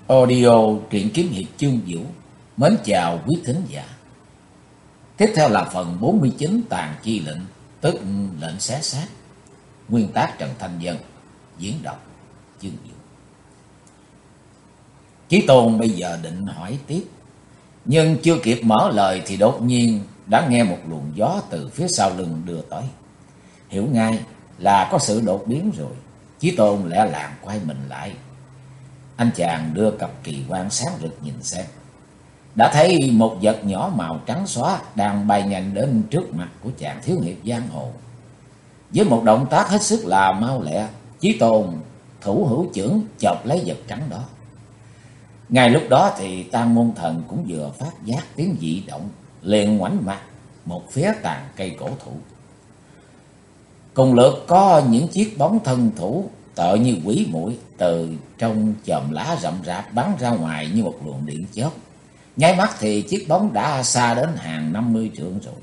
Audio truyện kiếm hiệp chương vũ. Mến chào quý thính giả. Tiếp theo là phần 49 tàn chi lệnh, tức lệnh xé xác. Nguyên tác Trần Thanh Dân, diễn đọc chương vũ. Chí Tôn bây giờ định hỏi tiếp, nhưng chưa kịp mở lời thì đột nhiên đã nghe một luồng gió từ phía sau lưng đưa tới. Hiểu ngay là có sự đột biến rồi. Chí Tôn lẹ làng quay mình lại. Anh chàng đưa cặp kỳ quan sáng rực nhìn xem. Đã thấy một vật nhỏ màu trắng xóa đang bay nhanh đến trước mặt của chàng thiếu hiệp giang hồ. Với một động tác hết sức là mau lẹ, Chí Tôn thủ hữu chưởng chộp lấy vật trắng đó. Ngay lúc đó thì Tang Môn Thần cũng vừa phát giác tiếng dị động, liền ngoảnh mặt một phía tàn cây cổ thụ. Cùng lượt có những chiếc bóng thân thủ tựa như quỷ muội từ trong chòm lá rậm rạp bắn ra ngoài như một luồng điện chớp. Nháy mắt thì chiếc bóng đã xa đến hàng 50 trượng rồi.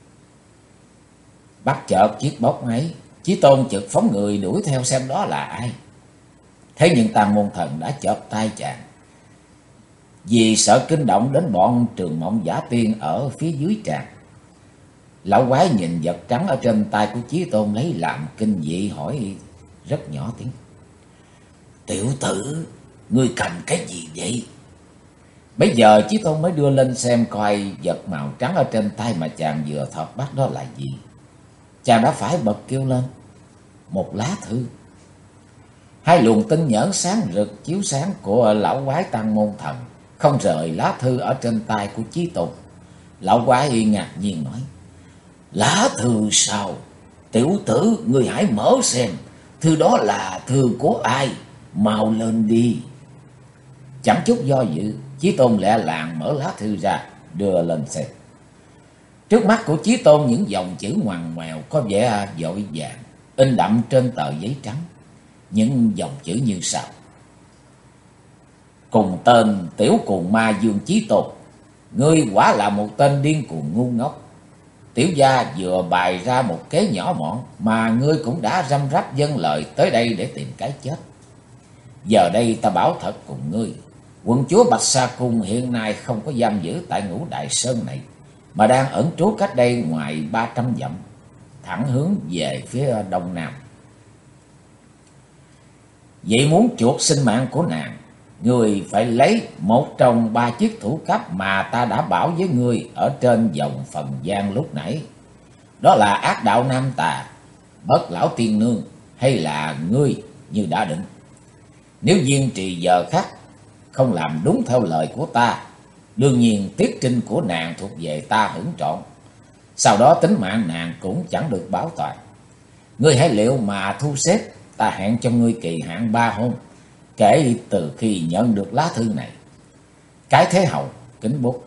Bắt chợt chiếc bóng ấy, Chí Tôn chợt phóng người đuổi theo xem đó là ai. Thế nhưng Tang Môn Thần đã chộp tay chàng, vì sợ kinh động đến bọn Trường Mộng Giả Tiên ở phía dưới tràng. Lão quái nhìn vật trắng ở trên tay của Chí Tôn lấy làm kinh dị, hỏi rất nhỏ tiếng: "Tiểu tử, ngươi cầm cái gì vậy?" Bây giờ Chí Tôn mới đưa lên xem coi vật màu trắng ở trên tay mà chàng vừa thọt bắt đó là gì. Chàng đã phải bật kêu lên: "Một lá thư!" Hai luồng tinh nhẫn sáng rực chiếu sáng của lão quái Tang Môn Thần không rời lá thư ở trên tay của Chí Tôn. Lão quái ngạc nhiên nói: "Lá thư sao? Tiểu tử, ngươi hãy mở xem, thư đó là thư của ai? Mau lên đi." Chẳng chút do dự, Chí Tôn lẹ làng mở lá thư ra, đưa lên xem. Trước mắt của Chí Tôn những dòng chữ ngoằn ngoèo có vẻ vội vàng, in đậm trên tờ giấy trắng. Những dòng chữ như sau: "Cùng tên tiểu cuồng ma Dương Chí Tôn, ngươi quả là một tên điên cuồng ngu ngốc. Tiểu gia vừa bày ra một kế nhỏ mọn mà ngươi cũng đã răm rắp vâng lời tới đây để tìm cái chết. Giờ đây ta bảo thật cùng ngươi, quận chúa Bạch Sa Cung hiện nay không có giam giữ tại Ngũ Đại Sơn này, mà đang ẩn trú cách đây ngoài 300 dặm, thẳng hướng về phía đông nam. Vậy muốn chuộc sinh mạng của nàng, ngươi phải lấy một trong 3 chiếc thủ cấp mà ta đã bảo với ngươi ở trên dòng Phần Giang lúc nãy. Đó là Ác Đạo Nam Tà, Bất Lão Tiên Nương hay là ngươi như đã định. Nếu kiên trì giờ khắc không làm đúng theo lời của ta, đương nhiên tiết trinh của nàng thuộc về ta hưởng trọn. Sau đó tính mạng nàng cũng chẳng được bảo toàn. Ngươi hãy liệu mà thu xếp, ta hẹn cho ngươi kỳ hạn 3 hôm kể từ khi nhận được lá thư này. Cái Thế Hầu, kính bút."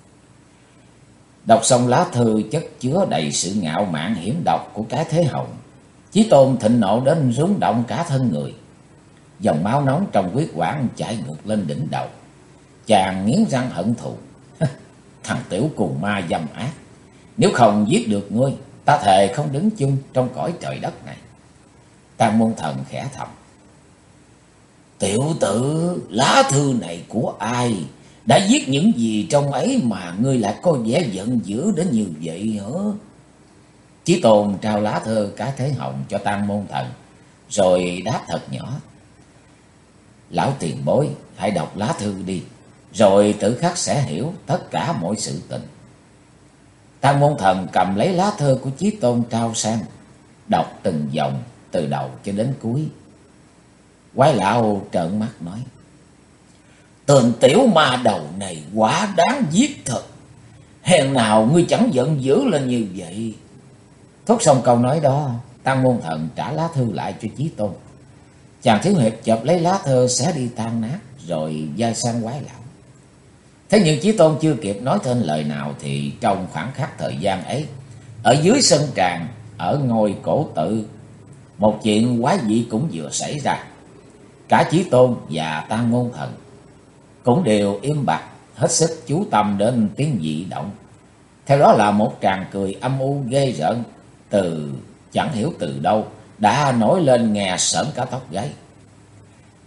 Đọc xong lá thư chất chứa đầy sự ngạo mạn hiểm độc của Cái Thế Hầu, Chí Tôn thịnh nộ đến rúng động cả thân người. Dòng máu nóng trong huyết quản chảy ngược lên đỉnh đầu. Chàng nghiến răng hận thù: "Thằng tiểu cuồng ma dâm ác, nếu không giết được ngươi, ta thề không đứng chung trong cõi trời đất này." Tang Môn Thần khẽ thầm: "Tiểu tử, lá thư này của ai? Đã viết những gì trong ấy mà ngươi lại có vẻ giận dữ đến như vậy hả?" Chí Tôn trao lá thư Cái Thế Hồng cho Tang Môn Thần, rồi đáp thật nhỏ: "Lão tiền bối, hãy đọc lá thư đi, rồi tự khắc sẽ hiểu tất cả mọi sự tình." Tang Môn Thần cầm lấy lá thư của Chí Tôn trao sang, đọc từng dòng từ đầu cho đến cuối. Quái lão trợn mắt nói: "Tên tiểu ma đầu này quá đáng giết thật. Hèn nào ngươi chẳng giận dữ lên như vậy." Thốt xong câu nói đó, Tang Môn Thần trả lá thư lại cho Chí Tôn. Chàng thiếu hiệp chộp lấy lá thư xé đi tan nát, rồi dai sang quái lão. Thế nhưng Chí Tôn chưa kịp nói thêm lời nào thì trong khoảng khắc thời gian ấy, ở dưới sân tràng, ở ngôi cổ tự, một chuyện quái dị cũng vừa xảy ra. Cả Chí Tôn và Tang Môn Thần cũng đều im bặt, hết sức chú tâm đến tiếng dị động. Theo đó là một tràng cười âm u ghê rợn, từ chẳng hiểu từ đâu đã nổi lên nghe sởn cả tóc gáy.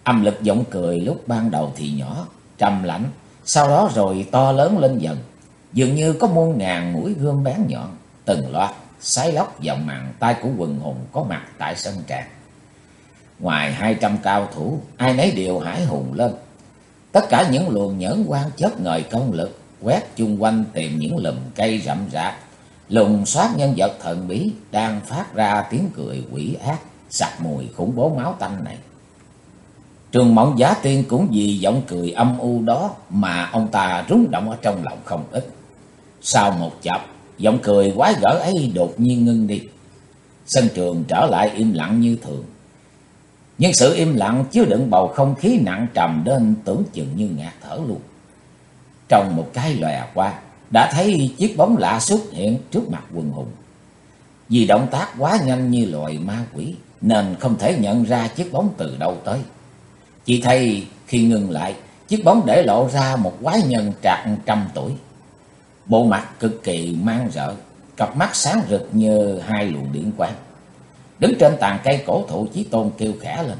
Âm lực giọng cười lúc ban đầu thì nhỏ, trầm lạnh, sau đó rồi to lớn lên dần, dường như có muôn ngàn mũi gươm bén nhọn, từng loạt xé lóc vào màn tay của quần hùng có mặt tại sân tràng. Ngoài 200 cao thủ, ai nấy đều hãi hùng lên. Tất cả những luồng nhẫn quan chớp ngời công lực, quét chung quanh tìm những lùm cây rậm rạp, lùng soát nhân vật thần bí đang phát ra tiếng cười quỷ ác, sặc mùi khủng bố máu tanh này. Trường Mộng Giả Tiên cũng vì giọng cười âm u đó mà ông ta rung động ở trong lòng không ít. Sau một chập, giọng cười quái gở ấy đột nhiên ngưng đi. Sân trường trở lại im lặng như thường. Nhưng sự im lặng chứa đựng bầu không khí nặng trầm đến tưởng chừng như ngạt thở luôn. Trong một cái lòe qua, đã thấy chiếc bóng lạ xuất hiện trước mặt quần hùng. Vì động tác quá nhanh như loài ma quỷ, nên không thể nhận ra chiếc bóng từ đâu tới. Chỉ thấy khi ngừng lại, chiếc bóng để lộ ra một quái nhân trạc 100 tuổi. Bộ mặt cực kỳ man rợ, cặp mắt sáng rực như hai luồng điện quang. Đứng trên tàn cây cổ thụ, Chí Tôn kêu khẽ lên: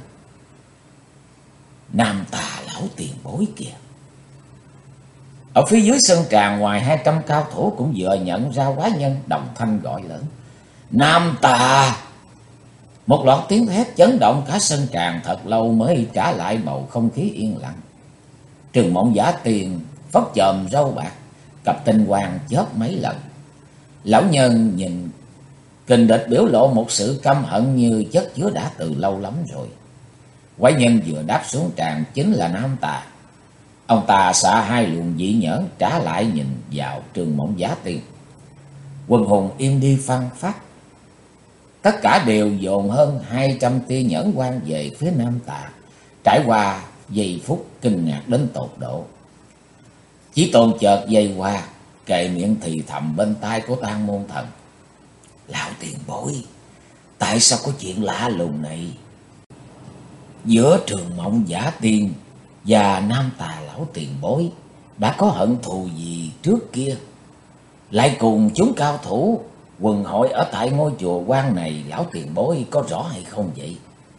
"Nam Tà lão tiền bối kìa!" Ở phía dưới sân tràng, ngoài 200 cao thủ cũng vừa nhận ra quái nhân, đồng thanh gọi lớn: "Nam Tà!" Một loạt tiếng hét chấn động cả sân tràng, thật lâu mới trả lại bầu không khí yên lặng. Trường Mộng Giả Tiên phất chòm râu bạc, cặp tinh quang chớp mấy lần. Lão nhân nhìn kình địch biểu lộ một sự căm hận như chất chứa đã từ lâu lắm rồi. Quái nhân vừa đáp xuống tràng chính là Nam Tà. Ông ta xả hai luồng dị nhẫn trả lại nhìn vào Trường Mộng Giả Tiên. Quần hùng im đi phăng phắc. Tất cả đều dồn hơn 200 tia nhẫn quan về phía Nam Tà, trải qua giây phút kinh ngạc đến tột độ. Chí Tôn chợt dây qua, kề miệng thì thầm bên tai của Tang Môn Thần: "Lão tiền bối, tại sao có chuyện lạ lùng này giữa Trường Mộng Giả Tiên và Nam Tà lão tiền bối? Đã có hận thù gì trước kia, lại cùng chúng cao thủ quần hội ở tại ngôi chùa quan này, lão tiền bối có rõ hay không vậy?"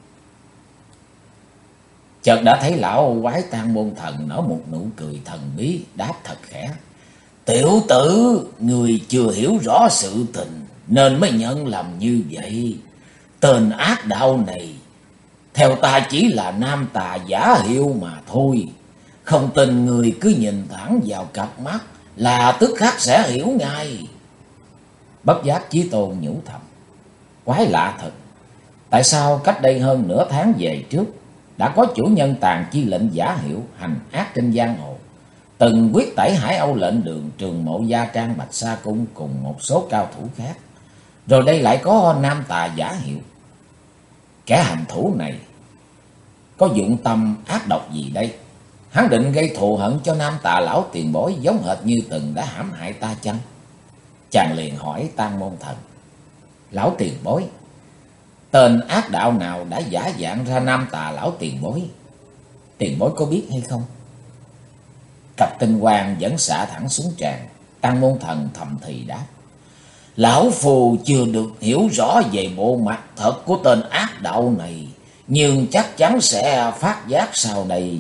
Chợt đã thấy lão quái Tang Môn Thần nở một nụ cười thần bí, đáp thật khẽ: "Tiểu tử, người chưa hiểu rõ sự tình nên mới nhận lầm như vậy. Tên ác đạo này theo ta chỉ là Nam Tà giả hiệu mà thôi. Không tin người cứ nhìn thẳng vào cặp mắt là tức khắc sẽ hiểu ngay." Bất giác Chí Tôn nhủ thầm: quái lạ thật, tại sao cách đây hơn nửa tháng về trước đã có chủ nhân tàn chi lệnh giả hiệu hành ác trên giang hồ, từng quyết tẩy Hải Âu lệnh đường, Trường Mộ Gia Trang, Bạch Sa Cung cùng một số cao thủ khác, rồi đây lại có Nam Tà giả hiệu. Kẻ hành thủ này có dụng tâm ác độc gì đây? Hắn định gây thù hận cho Nam Tà lão tiền bối giống hệt như từng đã hãm hại ta chăng? Chàng liền hỏi Tang Môn Thần: "Lão tiền bối, tên ác đạo nào đã giả dạng ra Nam Tà lão tiền bối? Tiền bối có biết hay không?" Cặp tinh quang vẫn xạ thẳng xuống tràn. Tang Môn Thần thầm thì đáp: "Lão phù chưa được hiểu rõ về bộ mặt thật của tên ác đạo này, nhưng chắc chắn sẽ phát giác sau đây.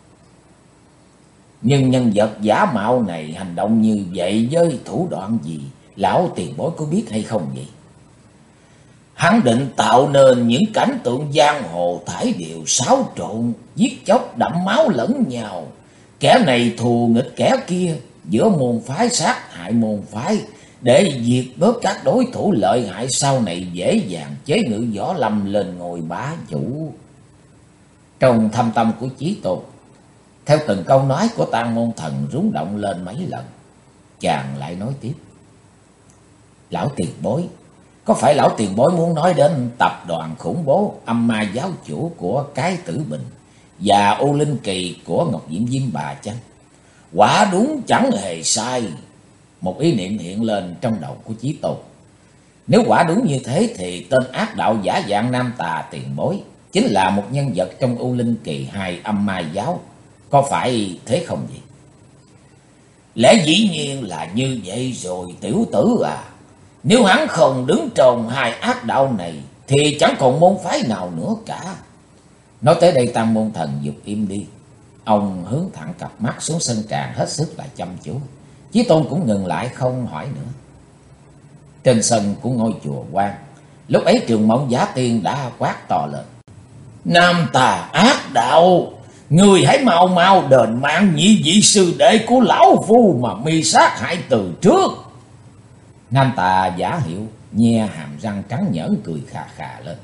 Nhưng nhân vật giả mạo này hành động như vậy với thủ đoạn gì, lão tiền bối có biết hay không vậy?" "Hắn định tạo nên những cảnh tượng giang hồ thải điệu xáo trộn, giết chóc đẫm máu lẫn nhau. Kẻ này thù nghịch kẻ kia, giữa môn phái sát hại môn phái, để diệt bớt các đối thủ lợi hại, sau này dễ dàng chế ngự Võ Lâm lên ngôi bá chủ." Trong thâm tâm của Chí Tôn, theo từng câu nói của Tang Môn Thần rung động lên mấy lần. Chàng lại nói tiếp: "Lão tiền bối, có phải lão tiền bối muốn nói đến tập đoàn khủng bố Âm Ma giáo chủ của Cái Tử Bình và U Linh Kỳ của Ngọc Diễm Diêm Bà chăng?" Quả đúng chẳng hề sai. Một ý niệm hiện lên trong đầu của Chí Tôn. Nếu quả đúng như thế thì tên ác đạo giả dạng Nam Tà tiền bối chính là một nhân vật trong U Linh Kỳ 2 Âm Ma giáo, có phải thế không vậy? Lẽ dĩ nhiên là như vậy rồi tiểu tử à. Nếu hắn không đứng trong hai ác đạo này thì chẳng còn môn phái nào nữa cả. Nói tới đây Tam Môn Thần giục im đi. Ông hướng thẳng cặp mắt xuống sân tràng hết sức là chăm chú. Chí Tôn cũng ngừng lại không hỏi nữa. Trên sân của ngôi chùa Quan, lúc ấy Trường Mộng Giả Tiên đã quát to lên: Nam tà ác đạo, người hãy mau mau đền mạng nhị vị sư đệ của lão phu mà mi sát hại từ trước. Nam tà Giả Hiệu nhe hàm răng trắng nhởn cười khà khà lên.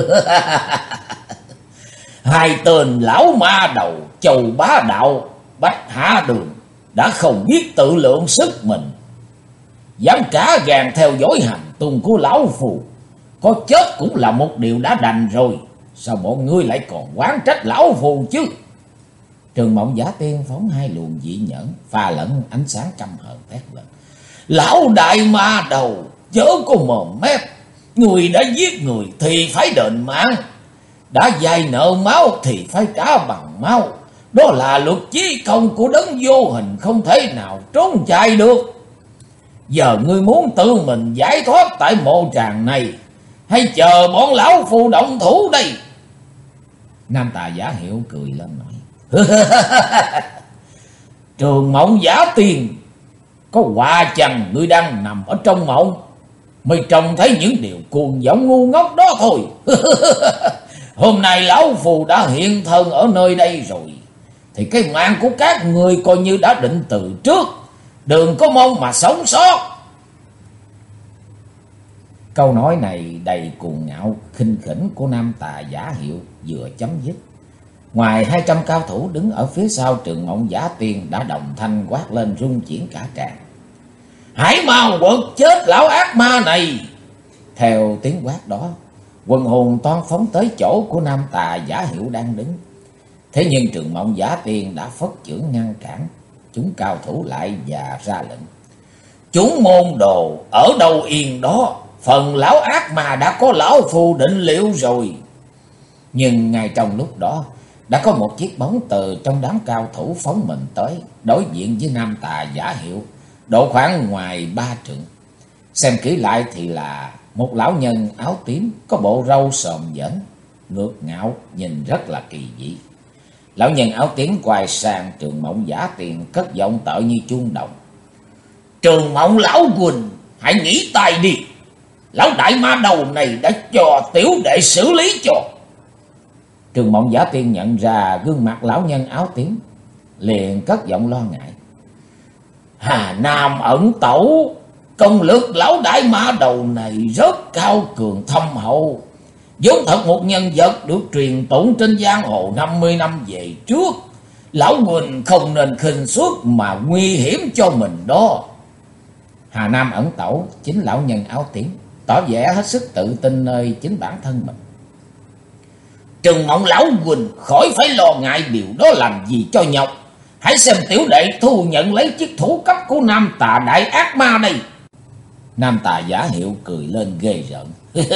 Hai tên lão ma đầu Chầu Bá Đạo, Bách Hạ Đường đã không biết tự lượng sức mình, dám cả gan theo dõi hành tung của lão phù. Có chết cũng là một điều đã đành rồi, sao bọn ngươi lại còn oán trách lão phù chứ? Trường Mộng Giả Tiên phóng hai luồng dị nhẫn pha lẫn ánh sáng căm hờn thét lên: Lão đại ma đầu, chớ có mồm mép, người đã giết người thì phải đền mạng, đã vay nợ máu thì phải trả bằng máu. Đó là luật chí công của đấng vô hình, không thể nào trốn chạy được. Giờ ngươi muốn tự mình giải thoát tại mộ tràng này, hay chờ bọn lão phu động thủ đây? Nam tà Giả Hiệu cười lên nói: Trường Mộng Giả Tiên, có quả chăng ngươi đang nằm ở trong mộng, mới trông thấy những điều cuồng vọng ngu ngốc đó thôi. Hôm nay lão phù đã hiện thân ở nơi đây rồi, thì cái mạng của các người coi như đã định từ trước, đừng có mong mà sống sót. Câu nói này đầy cuồng ngạo khinh khỉnh của Nam tà Giả Hiệu vừa chấm dứt, ngoài 200 cao thủ đứng ở phía sau Trường Mộng Giả Tiên đã đồng thanh quát lên rung chuyển cả tràng: Hãy mau quật chết lão ác ma này! Theo tiếng quát đó, quần hùng toan phóng tới chỗ của Nam tà Giả Hiệu đang đứng. Thế nhưng Trường Mộng Giả Tiên đã phất chưởng ngăn cản chúng cao thủ lại và ra lệnh: Chúng môn đồ ở đâu yên đó, phần lão ác ma đã có lão phù định liệu rồi. Nhưng ngay trong lúc đó, đã có một chiếc bóng từ trong đám cao thủ phóng mình tới, đối diện với Nam tà Giả Hiệu, độ khoảng ngoài 3 trượng. Xem kỹ lại thì là một lão nhân áo tím, có bộ râu xồm dễn, ngược ngạo, nhìn rất là kỳ dị. Lão nhân áo tím quay sang Trường Mộng Giả Tiên, cất giọng tợ như chuông đồng: Trường Mộng lão huynh, hãy nghĩ tay đi, lão đại ma đầu này đã cho tiểu đệ xử lý cho. Trường Mộng Giả Tiên nhận ra gương mặt lão nhân áo tím, liền cất giọng lo ngại: Hà Nam ẩn tẩu, công lực lão đại ma đầu này rất cao cường thâm hậu, vốn thật một nhân vật được truyền tụng trên giang hồ 50 năm về trước. Lão huynh không nên khinh suất mà nguy hiểm cho mình đó. Hà Nam ẩn tẩu chính lão nhân áo tím, tỏ vẻ hết sức tự tin nơi chính bản thân mình. Trường Mộng lão huynh khỏi phải lo ngại điều đó làm gì cho nhọc. Hãy xem tiểu đệ thu nhận lấy chiếc thủ cấp của Nam tà đại ác ma đây. Nam tà Giả Hiệu cười lên ghê rợn: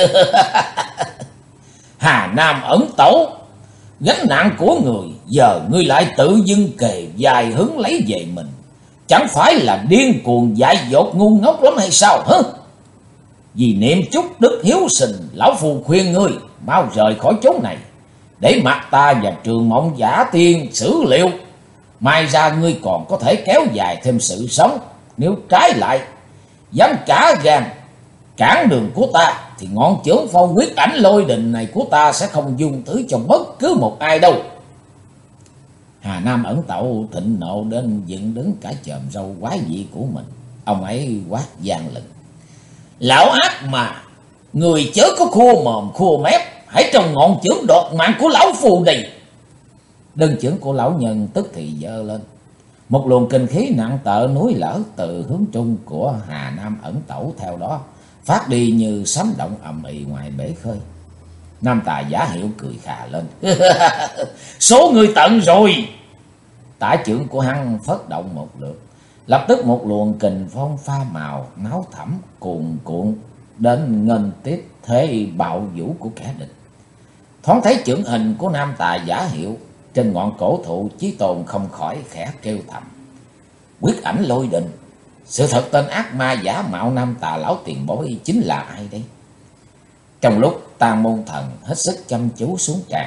Hà Nam ẩn tẩu, gánh nặng của người giờ ngươi lại tự dưng kề dài hứng lấy về mình, chẳng phải là điên cuồng dại dột ngu ngốc lắm hay sao hả? Vì niệm chút đức hiếu sinh, lão phù khuyên ngươi mau rời khỏi chỗ này, để mặt ta và Trường Mộng Giả Tiên xử liệu. Mai ra ngươi còn có thể kéo dài thêm sự sống. Nếu trái lại dám cả gan cản đường của ta, thì ngọn chưởng phong quyết ảnh lôi đình này của ta sẽ không dung thứ cho bất cứ một ai đâu. Hà Nam ẩn tẩu thịnh nộ đến dựng đứng cả chòm râu quái dị của mình. Ông ấy quát vang lên: Lão ác mà, người chớ có khua mồm khua mép, hãy trong ngọn chưởng đột mạng của lão phù này. Đơn chưởng của lão nhân tức thì giơ lên, một luồng kinh khí nặng tợ núi lở từ hướng trung của Hà Nam ẩn tẩu theo đó phát đi như sấm động ầm ĩ ngoài bể khơi. Nam tà Giả Hiệu cười khà lên: Số người tận rồi. Tả chưởng của hắn phất động một lượt, lập tức một luồng kình phong pha màu máu thẫm cuồn cuộn đến nghênh tiếp thế bạo vũ của kẻ địch. Thoáng thấy chưởng hình của Nam tà Giả Hiệu trên ngọn cổ thụ, Chí Tôn không khỏi khẽ kêu thầm: Quyết ảnh lôi đình, sự thật tên ác ma giả mạo Nam tà lão tiền bối chính là ai đây? Trong lúc Tam Môn Thần hết sức chăm chú xuống tràng,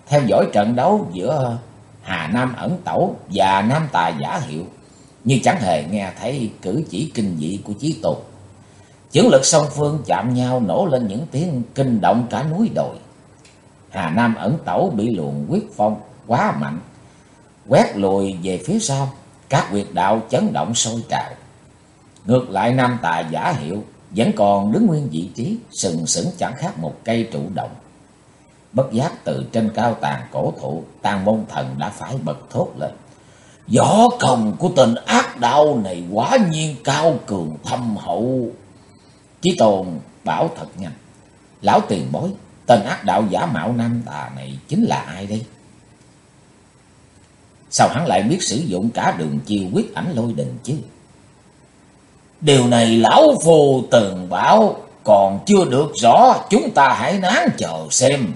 theo dõi trận đấu giữa Hà Nam Ẩn Tẩu và Nam Tà Giả Hiệu, như chẳng hề nghe thấy cử chỉ kinh dị của Chí Tôn. Chưởng lực song phương chạm nhau nổ lên những tiếng kinh động cả núi đồi. Hà Nam Ẩn Tẩu bị luồng quyết phong quá mạnh quét lùi về phía sau, các huyệt đạo chấn động sôi trào. Ngược lại Nam Tà Giả Hiệu vẫn còn đứng nguyên vị trí, sừng sững chẳng khác một cây trụ động. Bất giác từ trên cao tàn cổ thụ, Tàn Môn Thần đã phải bật thốt lên: võ công của tên ác đạo này quả nhiên cao cường thâm hậu. Chí Tôn bảo thật nhanh: lão tiền bối, tên ác đạo giả mạo Nam Tà này chính là ai đây? Sao hắn lại biết sử dụng cả đường chiêu Quyết Ảnh Lôi Đình chứ? Điều này lão phu từng bảo, còn chưa được rõ, chúng ta hãy nán chờ xem.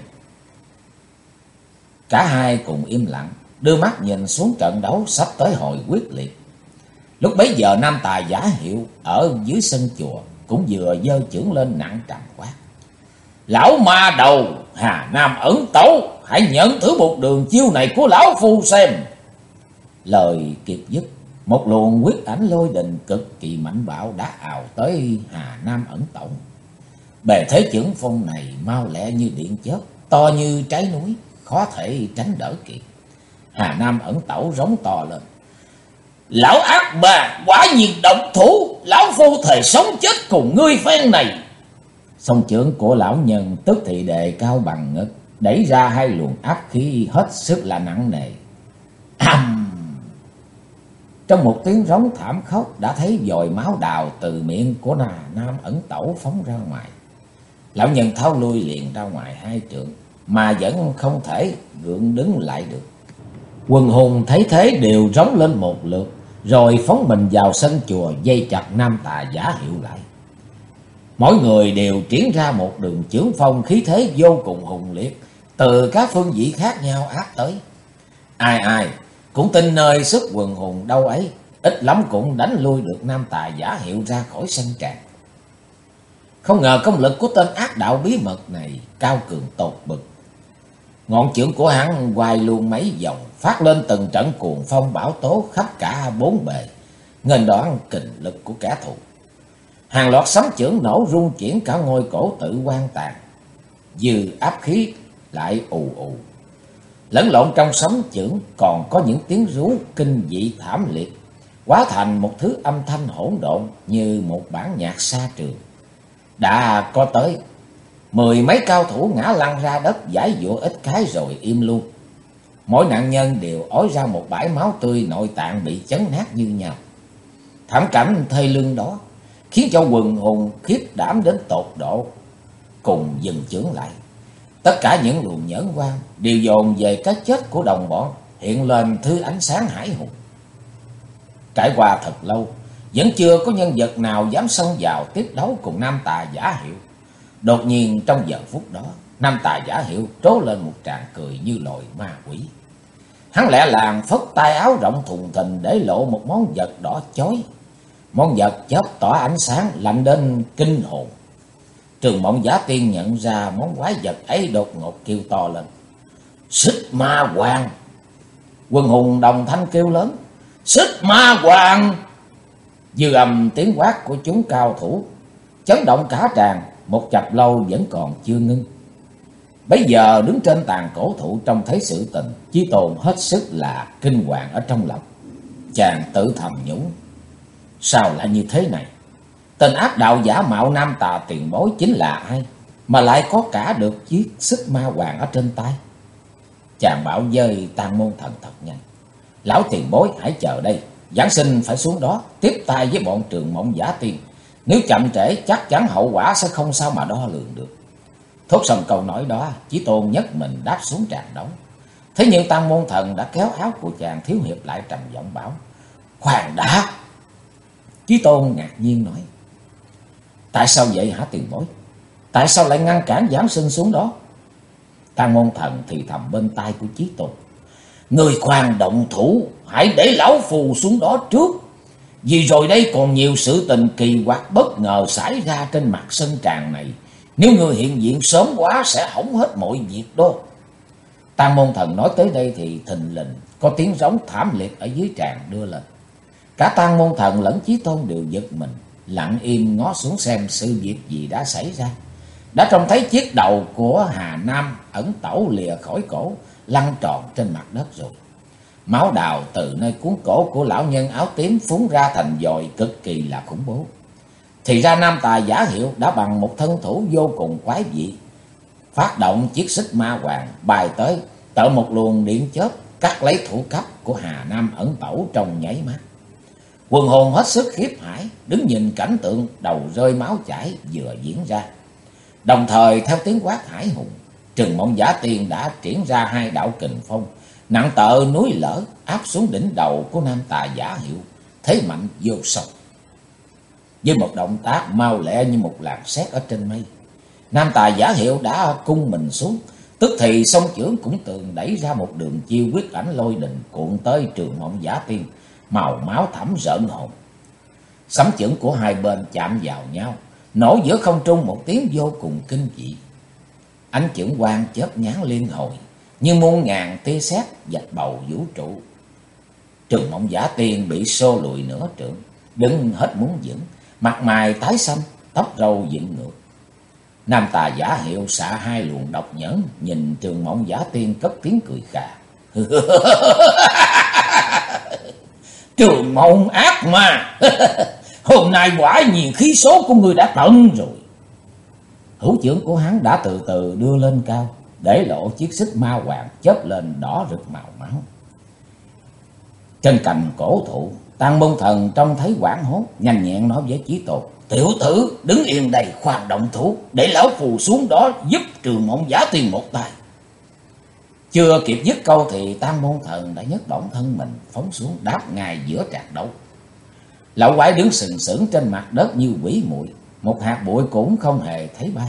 Cả hai cùng im lặng, đưa mắt nhìn xuống trận đấu sắp tới hồi quyết liệt. Lúc bấy giờ Nam Tà Giả Hiệu ở dưới sân chùa cũng vừa giơ chưởng lên nặng trầm quát: lão ma đầu Hà Nam Ẩn Tẩu, hãy nhận thử một đường chiêu này của lão phu xem. Lời kịp dứt, một luồng Quyết Ảnh Lôi Đình cực kỳ mạnh bạo đã ào tới Hà Nam Ẩn Tẩu. Bề thế chưởng phong này mau lẹ như điện chớp, to như trái núi, khó thể tránh đỡ kịp. Hà Nam Ẩn Tẩu rống to lên: lão ác bà quả nhiên động thủ, lão phu thề sống chết cùng ngươi phen này. Song chưởng của lão nhân tức thì đề cao bằng ngực, đẩy ra hai luồng áp khí hết sức là nặng nề. Trong một tiếng rống thảm khốc, đã thấy dòi máu đào từ miệng của Hà Nam Ẩn Tẩu phóng ra ngoài. Lão nhân tháo lui liền ra ngoài 2 trượng, mà vẫn không thể gượng đứng lại được. Quần hùng thấy thế đều rống lên một lượt, rồi phóng mình vào sân chùa dây chặt Nam Tà Giả Hiệu lại. Mỗi người đều triển ra một đường chưởng phong khí thế vô cùng hùng liệt, từ các phương vị khác nhau áp tới. Ai ai cũng tin nơi sức quần hùng đâu ấy, ít lắm cũng đánh lui được Nam Tà Giả Hiệu ra khỏi sân tràng. Không ngờ công lực của tên ác đạo bí mật này cao cường tột bực. Ngọn chưởng của hắn hoài luôn mấy vòng, phát lên từng trận cuồng phong bão tố khắp cả 4 bề, nghênh đón kình lực của kẻ thù. Hàng loạt sấm chưởng nổ rung chuyển cả ngôi cổ tự quan tàn, dư áp khí lại ù ù. Lẫn lộn trong sấm chưởng còn có những tiếng rú kinh dị thảm liệt, hóa thành một thứ âm thanh hỗn độn như một bản nhạc xa trường. Đã có tới 10 mấy cao thủ ngã lăn ra đất, giải dụa ít cái rồi im luôn. Mỗi nạn nhân đều ói ra một bãi máu tươi, nội tạng bị chấn nát như nhau. Thảm cảnh thê lương đó khiến cho quần hùng khiếp đảm đến tột độ, cùng dừng chưởng lại. Tất cả những luồng nhẫn quan đều dồn về cái chết của đồng bọn, hiện lên thứ ánh sáng hải hùng. Trải qua thật lâu, vẫn chưa có nhân vật nào dám xông vào tiếp đấu cùng Nam Tà Giả Hiệu. Đột nhiên trong giờ phút đó, Nam Tà Giả Hiệu trố lên một tràng cười như loài ma quỷ. Hắn lẹ làng phất tay áo rộng thùng thình để lộ một món vật đỏ chói. Món vật chớp tỏa ánh sáng lạnh đến kinh hồn. Trường Mộng Giả Tiên nhận ra món quái vật ấy, đột ngột kêu to lên: Xích Ma Hoàng! Quân hùng đồng thanh kêu lớn: Xích Ma Hoàng! Dư âm tiếng quát của chúng cao thủ chấn động cả tràng, một chập lâu vẫn còn chưa ngưng. Bấy giờ đứng trên tàn cổ thụ trông thấy sự tình, Chí Tôn hết sức là kinh hoàng ở trong lòng. Chàng tự thầm nhủ: sao lại như thế này? Tên ác đạo giả mạo Nam Tà tiền bối chính là ai mà lại có cả được chiếc Xích Ma Hoàng ở trên tay? Chàng bảo với Tàn Môn Thần thật nhanh: lão tiền bối hãy chờ đây, giảng sinh phải xuống đó tiếp tay với bọn Trường Mộng Giả Tiên. Nếu chậm trễ chắc chắn hậu quả sẽ không sao mà đo lường được. Thốt xong câu nói đó, Chí Tôn nhất mình đáp xuống tràng đấu. Thế nhưng Tàn Môn Thần đã kéo áo của chàng thiếu hiệp lại, trầm giọng bảo: khoan đã! Chí Tôn ngạc nhiên nói: tại sao vậy hả tiền bối? Tại sao lại ngăn cản giảng sinh xuống đó? Tàn Môn Thần thì thầm bên tai của Chí Tôn: người khoan động thủ, hãy để lão phù xuống đó trước. Vì rồi đây còn nhiều sự tình kỳ quặc bất ngờ xảy ra trên mặt sân tràng này. Nếu người hiện diện sớm quá sẽ hỏng hết mọi việc đó. Tang Môn Thần nói tới đây thì thình lình có tiếng rống thảm liệt ở dưới tràn đưa lên. Cả Tang Môn Thần lẫn Chí Tôn đều giật mình, lặng im ngó xuống xem sự việc gì đã xảy ra. Đã trông thấy chiếc đầu của Hà Nam ẩn tẩu lìa khỏi cổ, lăn tròn trên mặt đất rồi. Máu đào từ nơi cuốn cổ của lão nhân áo tím phúng ra thành dòi cực kỳ là khủng bố. Thì ra Nam Tà Giả Hiệu đã bằng một thân thủ vô cùng quái dị, phát động chiếc xích ma hoàng bài tới, tạo một luồng điện chớp cắt lấy thủ cấp của Hà Nam ẩn tẩu trong nháy mắt. Quần hồn hết sức khiếp hãi, đứng nhìn cảnh tượng đầu rơi máu chảy vừa diễn ra. Đồng thời theo tiếng quát hải hùng, Trừng Mộng Giả Tiên đã triển ra hai đạo kình phong nặng tợ núi lở áp xuống đỉnh đầu của Nam Tà Giả Hiệu, thế mạnh vô song. Với một động tác mau lẹ như một làn sét ở trên mây, Nam Tà Giả Hiệu đã cung mình xuống, tức thì song chưởng cũng tường đẩy ra một đường chiêu quyết ảnh lôi đình cuộn tới Trường Mộng Giả Tiên, màu máu thẳm rợn hồn. Sấm chưởng của hai bên chạm vào nhau, nổ giữa không trung một tiếng vô cùng kinh dị. Ánh chưởng quang chớp nhán liên hồi, như muôn ngàn tia sét vạch bầu vũ trụ. Trường Mộng Giả Tiên bị xô lùi nửa trượng, đứng hết muốn vững, mặt mày tái xanh, tóc râu dựng ngược. Nam Tà Giả Hiệu xạ hai luồng độc nhẫn, nhìn Trường Mộng Giả Tiên cất tiếng cười khà. Trường Mộng ác ma, hôm nay quả nhiên khí số của ngươi đã tận rồi. Hữu chưởng của hắn đã từ từ đưa lên cao, để lộ chiếc xích ma hoàng chớp lên đỏ rực màu máu. Trên cành cổ thụ, Tang Môn Thần trông thấy hoảng hốt, nhanh nhẹn nói với Chí Tôn: Tiểu tử đứng yên đây, khoan động thủ, để lão phù xuống đó giúp Trường Mộng Giả Tiên một tay. Chưa kịp dứt câu thì Tang Môn Thần đã nhấc động thân mình phóng xuống đáp ngay giữa trạc đấu. Lão quái đứng sừng sững trên mặt đất như quỷ muội, một hạt bụi cũng không hề thấy bay.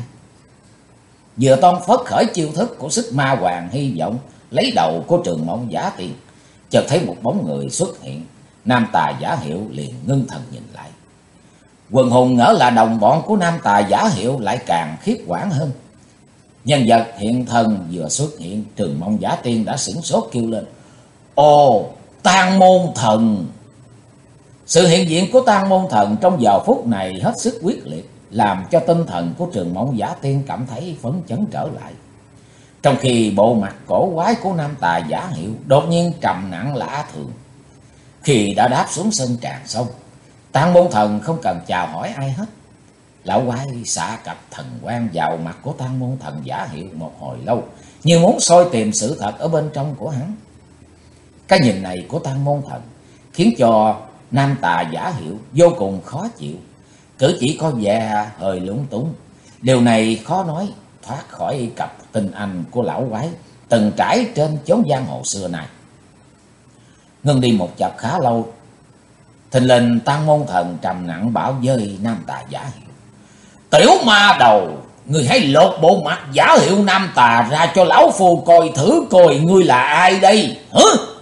Vừa toan phất khởi chiêu thức của xích ma hoàng, hy vọng lấy đầu của Trường Mộng Giả Tiên, chợt thấy một bóng người xuất hiện. Nam Tà Giả Hiệu liền ngưng thần nhìn lại. Quần hùng ngỡ là đồng bọn của Nam Tà Giả Hiệu lại càng khiếp quản hơn. Nhân vật hiện thân vừa xuất hiện, Trường Mộng Giả Tiên đã sửng sốt kêu lên: Ồ, Tang Môn Thần! Sự hiện diện của Tang Môn Thần trong giờ phút này hết sức quyết liệt, làm cho tinh thần của Trường Mộng Giả Tiên cảm thấy phấn chấn trở lại. Trong khi bộ mặt cổ quái của Nam Tà Giả Hiệu đột nhiên trầm nặng lạ thường. Khi đã đáp xuống sân tràn sông, Tang Môn Thần không cần chào hỏi ai hết. Lão quái xạ cặp thần quang vào mặt của Tang Môn Thần Giả Hiệu một hồi lâu, như muốn soi tìm sự thật ở bên trong của hắn. Cái nhìn này của Tang Môn Thần khiến cho Nam Tà Giả Hiệu vô cùng khó chịu, cử chỉ có vẻ hơi lúng túng. Điều này khó nói thoát khỏi cặp tinh anh của lão quái từng trải trên chốn giang hồ xưa này. Ngưng đi một chập khá lâu, thình lình Tang Môn Thần trầm nặng bảo với Nam Tà Giả Hiệu: Tiểu ma đầu, ngươi hãy lột bộ mặt Giả Hiệu Nam Tà ra cho lão phu coi thử coi ngươi là ai đây hả?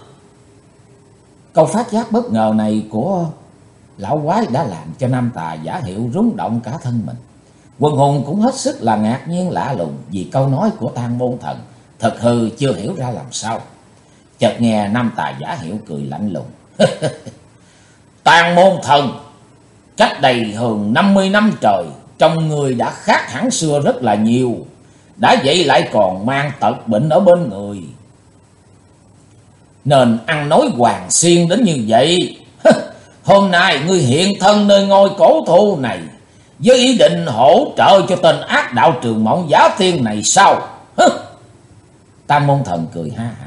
Câu phát giác bất ngờ này của lão quái đã làm cho Nam Tà Giả Hiệu rung động cả thân mình. Quần hùng cũng hết sức là ngạc nhiên lạ lùng vì câu nói của Tang Môn Thần thật hư chưa hiểu ra làm sao. Chợt nghe Nam Tà Giả Hiệu cười lạnh lùng: Tang Môn Thần, cách đây hơn 50 năm trời, trong người đã khác hẳn xưa rất là nhiều, đã vậy lại còn mang tật bệnh ở bên người, nên ăn nói hoàng xiên đến như vậy. Hôm nay ngươi hiện thân nơi ngôi cổ thụ này với ý định hỗ trợ cho tên ác đạo Trường Mộng Giả Tiên này sao? Tang Môn Thần cười ha hả: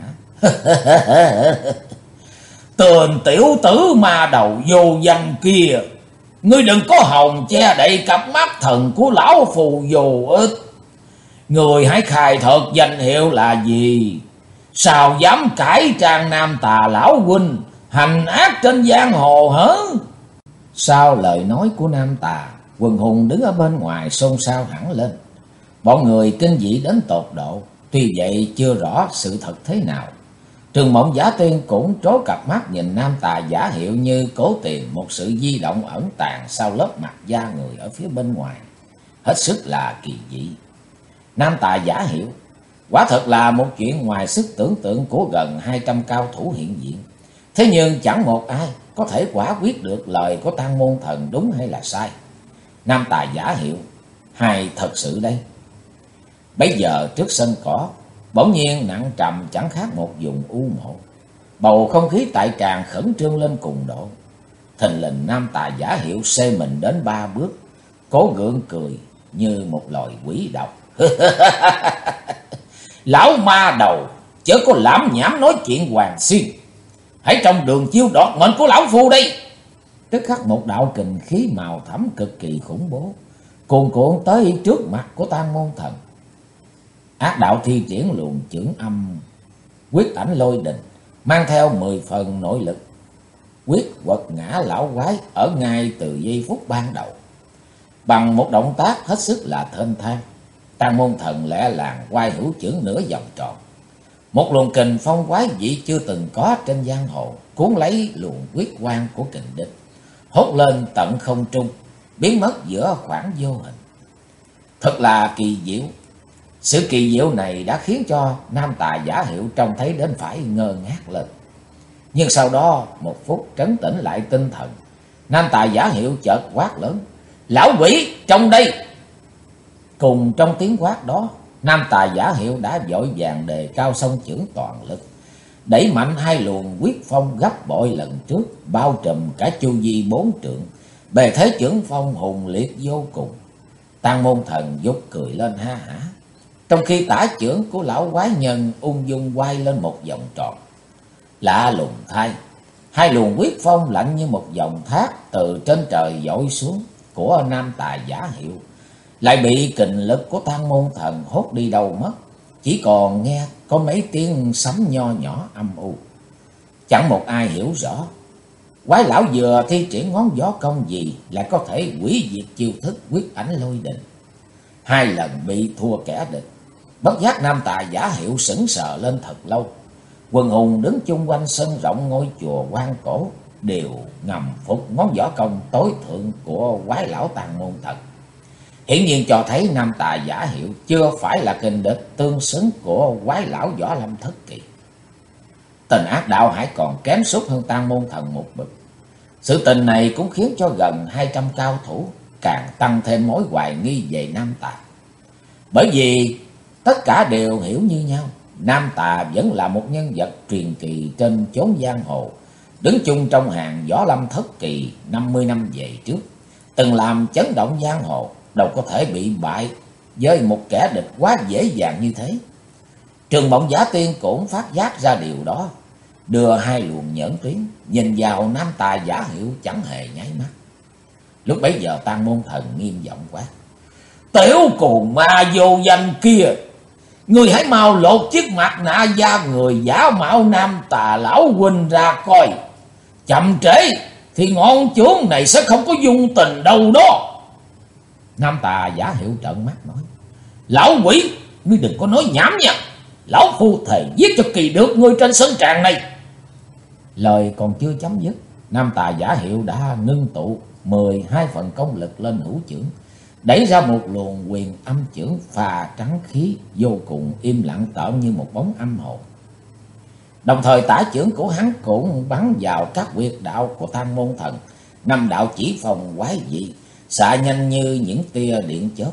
Tên tiểu tử ma đầu vô danh kia, ngươi đừng có hòng che đậy cặp mắt thần của lão phù vô ích. Người hãy khai thật danh hiệu là gì? Sao dám cải trang Nam Tà lão huynh hành ác trên giang hồ hả? Sau lời nói của Nam Tà, quần hùng đứng ở bên ngoài xôn xao hẳn lên. Bọn người kinh dị đến tột độ, tuy vậy chưa rõ sự thật thế nào. Trường Mộng Giả Tiên cũng trố cặp mắt nhìn Nam Tà Giả Hiệu như cố tìm một sự di động ẩn tàng sau lớp mặt da người ở phía bên ngoài, hết sức là kỳ dị. Nam Tà Giả Hiệu Quả thật là một chuyện ngoài sức tưởng tượng của gần 200 cao thủ hiện diện. Thế nhưng chẳng một ai có thể quả quyết được lời của Tang Môn Thần đúng hay là sai. Nam tài giả hiệu hay thật sự đây? Bây giờ trước sân cỏ, bỗng nhiên nặng trầm chẳng khác một vùng u mộ. Bầu không khí tại tràng khẩn trương lên cùng độ. Thình lình nam tài giả hiệu xê mình đến 3 bước, cố gượng cười như một loài quỷ độc. Lão ma đầu, chớ có lãm nhảm nói chuyện hoàng xuyên. Hãy trong đường chiêu đoạt mệnh của lão phu đây. Tức khắc một đạo kình khí màu thẫm cực kỳ khủng bố cuồn cuộn tới trước mặt của Tang Môn Thần. Ác đạo thi triển luồng chưởng âm quyết ảnh lôi đình, mang theo 10 phần nội lực, quyết quật ngã lão quái ở ngay từ giây phút ban đầu. Bằng một động tác hết sức là thênh thang, Tang Môn Thần lẹ làng quay hữu chưởng nửa vòng tròn. Một luồng kình phong quái dị chưa từng có trên giang hồ cuốn lấy luồng quyết quang của kình địch, hốt lên tận không trung, biến mất giữa khoảng vô hình. Thật là kỳ diệu. Sự kỳ diệu này đã khiến cho nam tài giả hiệu trông thấy đến phải ngơ ngác lên. Nhưng sau đó một phút trấn tĩnh lại tinh thần, nam tài giả hiệu chợt quát lớn: "Lão quỷ, trong đây!" Cùng trong tiếng quát đó, nam tài giả hiệu đã vội vàng đề cao song chưởng toàn lực, đẩy mạnh hai luồng quyết phong gấp bội lần trước, bao trùm cả chu vi 4 trượng, bề thế chưởng phong hùng liệt vô cùng. Tang Môn Thần vút cười lên ha hả, trong khi tả chưởng của lão quái nhân ung dung quay lên một vòng tròn. Lạ lùng thay, hai luồng quyết phong lạnh như một dòng thác từ trên trời dội xuống của nam tài giả hiệu lại bị kình lực của Tang Môn Thần hốt đi đâu mất, chỉ còn nghe có mấy tiếng sấm nho nhỏ âm u. Chẳng một ai hiểu rõ quái lão vừa thi triển ngón gió công gì lại có thể hủy diệt chiêu thức quyết ảnh lôi đình. 2 lần bị thua kẻ địch, bất giác nam tài giả hiệu sững sờ lên thật lâu. Quần hùng đứng chung quanh sân rộng ngôi chùa Quan Cổ đều ngầm phục ngón võ công tối thượng của quái lão Tang Môn Thần. Hiển nhiên cho thấy nam tài giả hiệu chưa phải là kình địch tương xứng của quái lão Võ Lâm Thất Kỳ. Tình ác đạo hãy còn kém sút hơn Tang Môn Thần một bậc. Sự tình này cũng khiến cho gần 200 cao thủ càng tăng thêm mối hoài nghi về nam tà. Bởi vì tất cả đều hiểu như nhau, nam tà vẫn là một nhân vật truyền kỳ trên chốn giang hồ, đứng chung trong hàng Võ Lâm Thất Kỳ 50 năm về trước, từng làm chấn động giang hồ, đâu có thể bị bại với một kẻ địch quá dễ dàng như thế. Trường Mộng Giả Tiên cũng phát giác ra điều đó, đưa hai luồng nhẫn tuyến nhìn vào nam tài giả hiệu chẳng hề nháy mắt. Lúc bấy giờ Tang Môn Thần nghiêm giọng quát: "Tiểu cuồng ma vô danh kia, người hãy mau lột chiếc mặt nạ da người giả mạo nam tà lão huynh ra coi. Chậm trễ thì ngọn chưởng này sẽ không có dung tình đâu đó." Nam tà giả hiệu trợn mắt nói: "Lão quỷ, ngươi đừng có nói nhảm nha. Lão phu thề giết cho kỳ được ngươi trên sân tràng này." Lời còn chưa chấm dứt, nam tà giả hiệu đã ngưng tụ 12 phần công lực lên hữu chưởng, đẩy ra một luồng quyền âm chưởng phà trắng khí vô cùng im lặng tợn như một bóng âm hồn. Đồng thời tả chưởng của hắn cũng bắn vào các huyệt đạo của Tang Môn Thần, 5 đạo chỉ phòng quái dị, xạ nhanh như những tia điện chớp.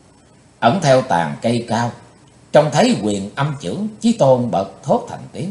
Ẩn theo tàn cây cao, trông thấy quyền âm chưởng, Chí Tôn bật thốt thành tiếng: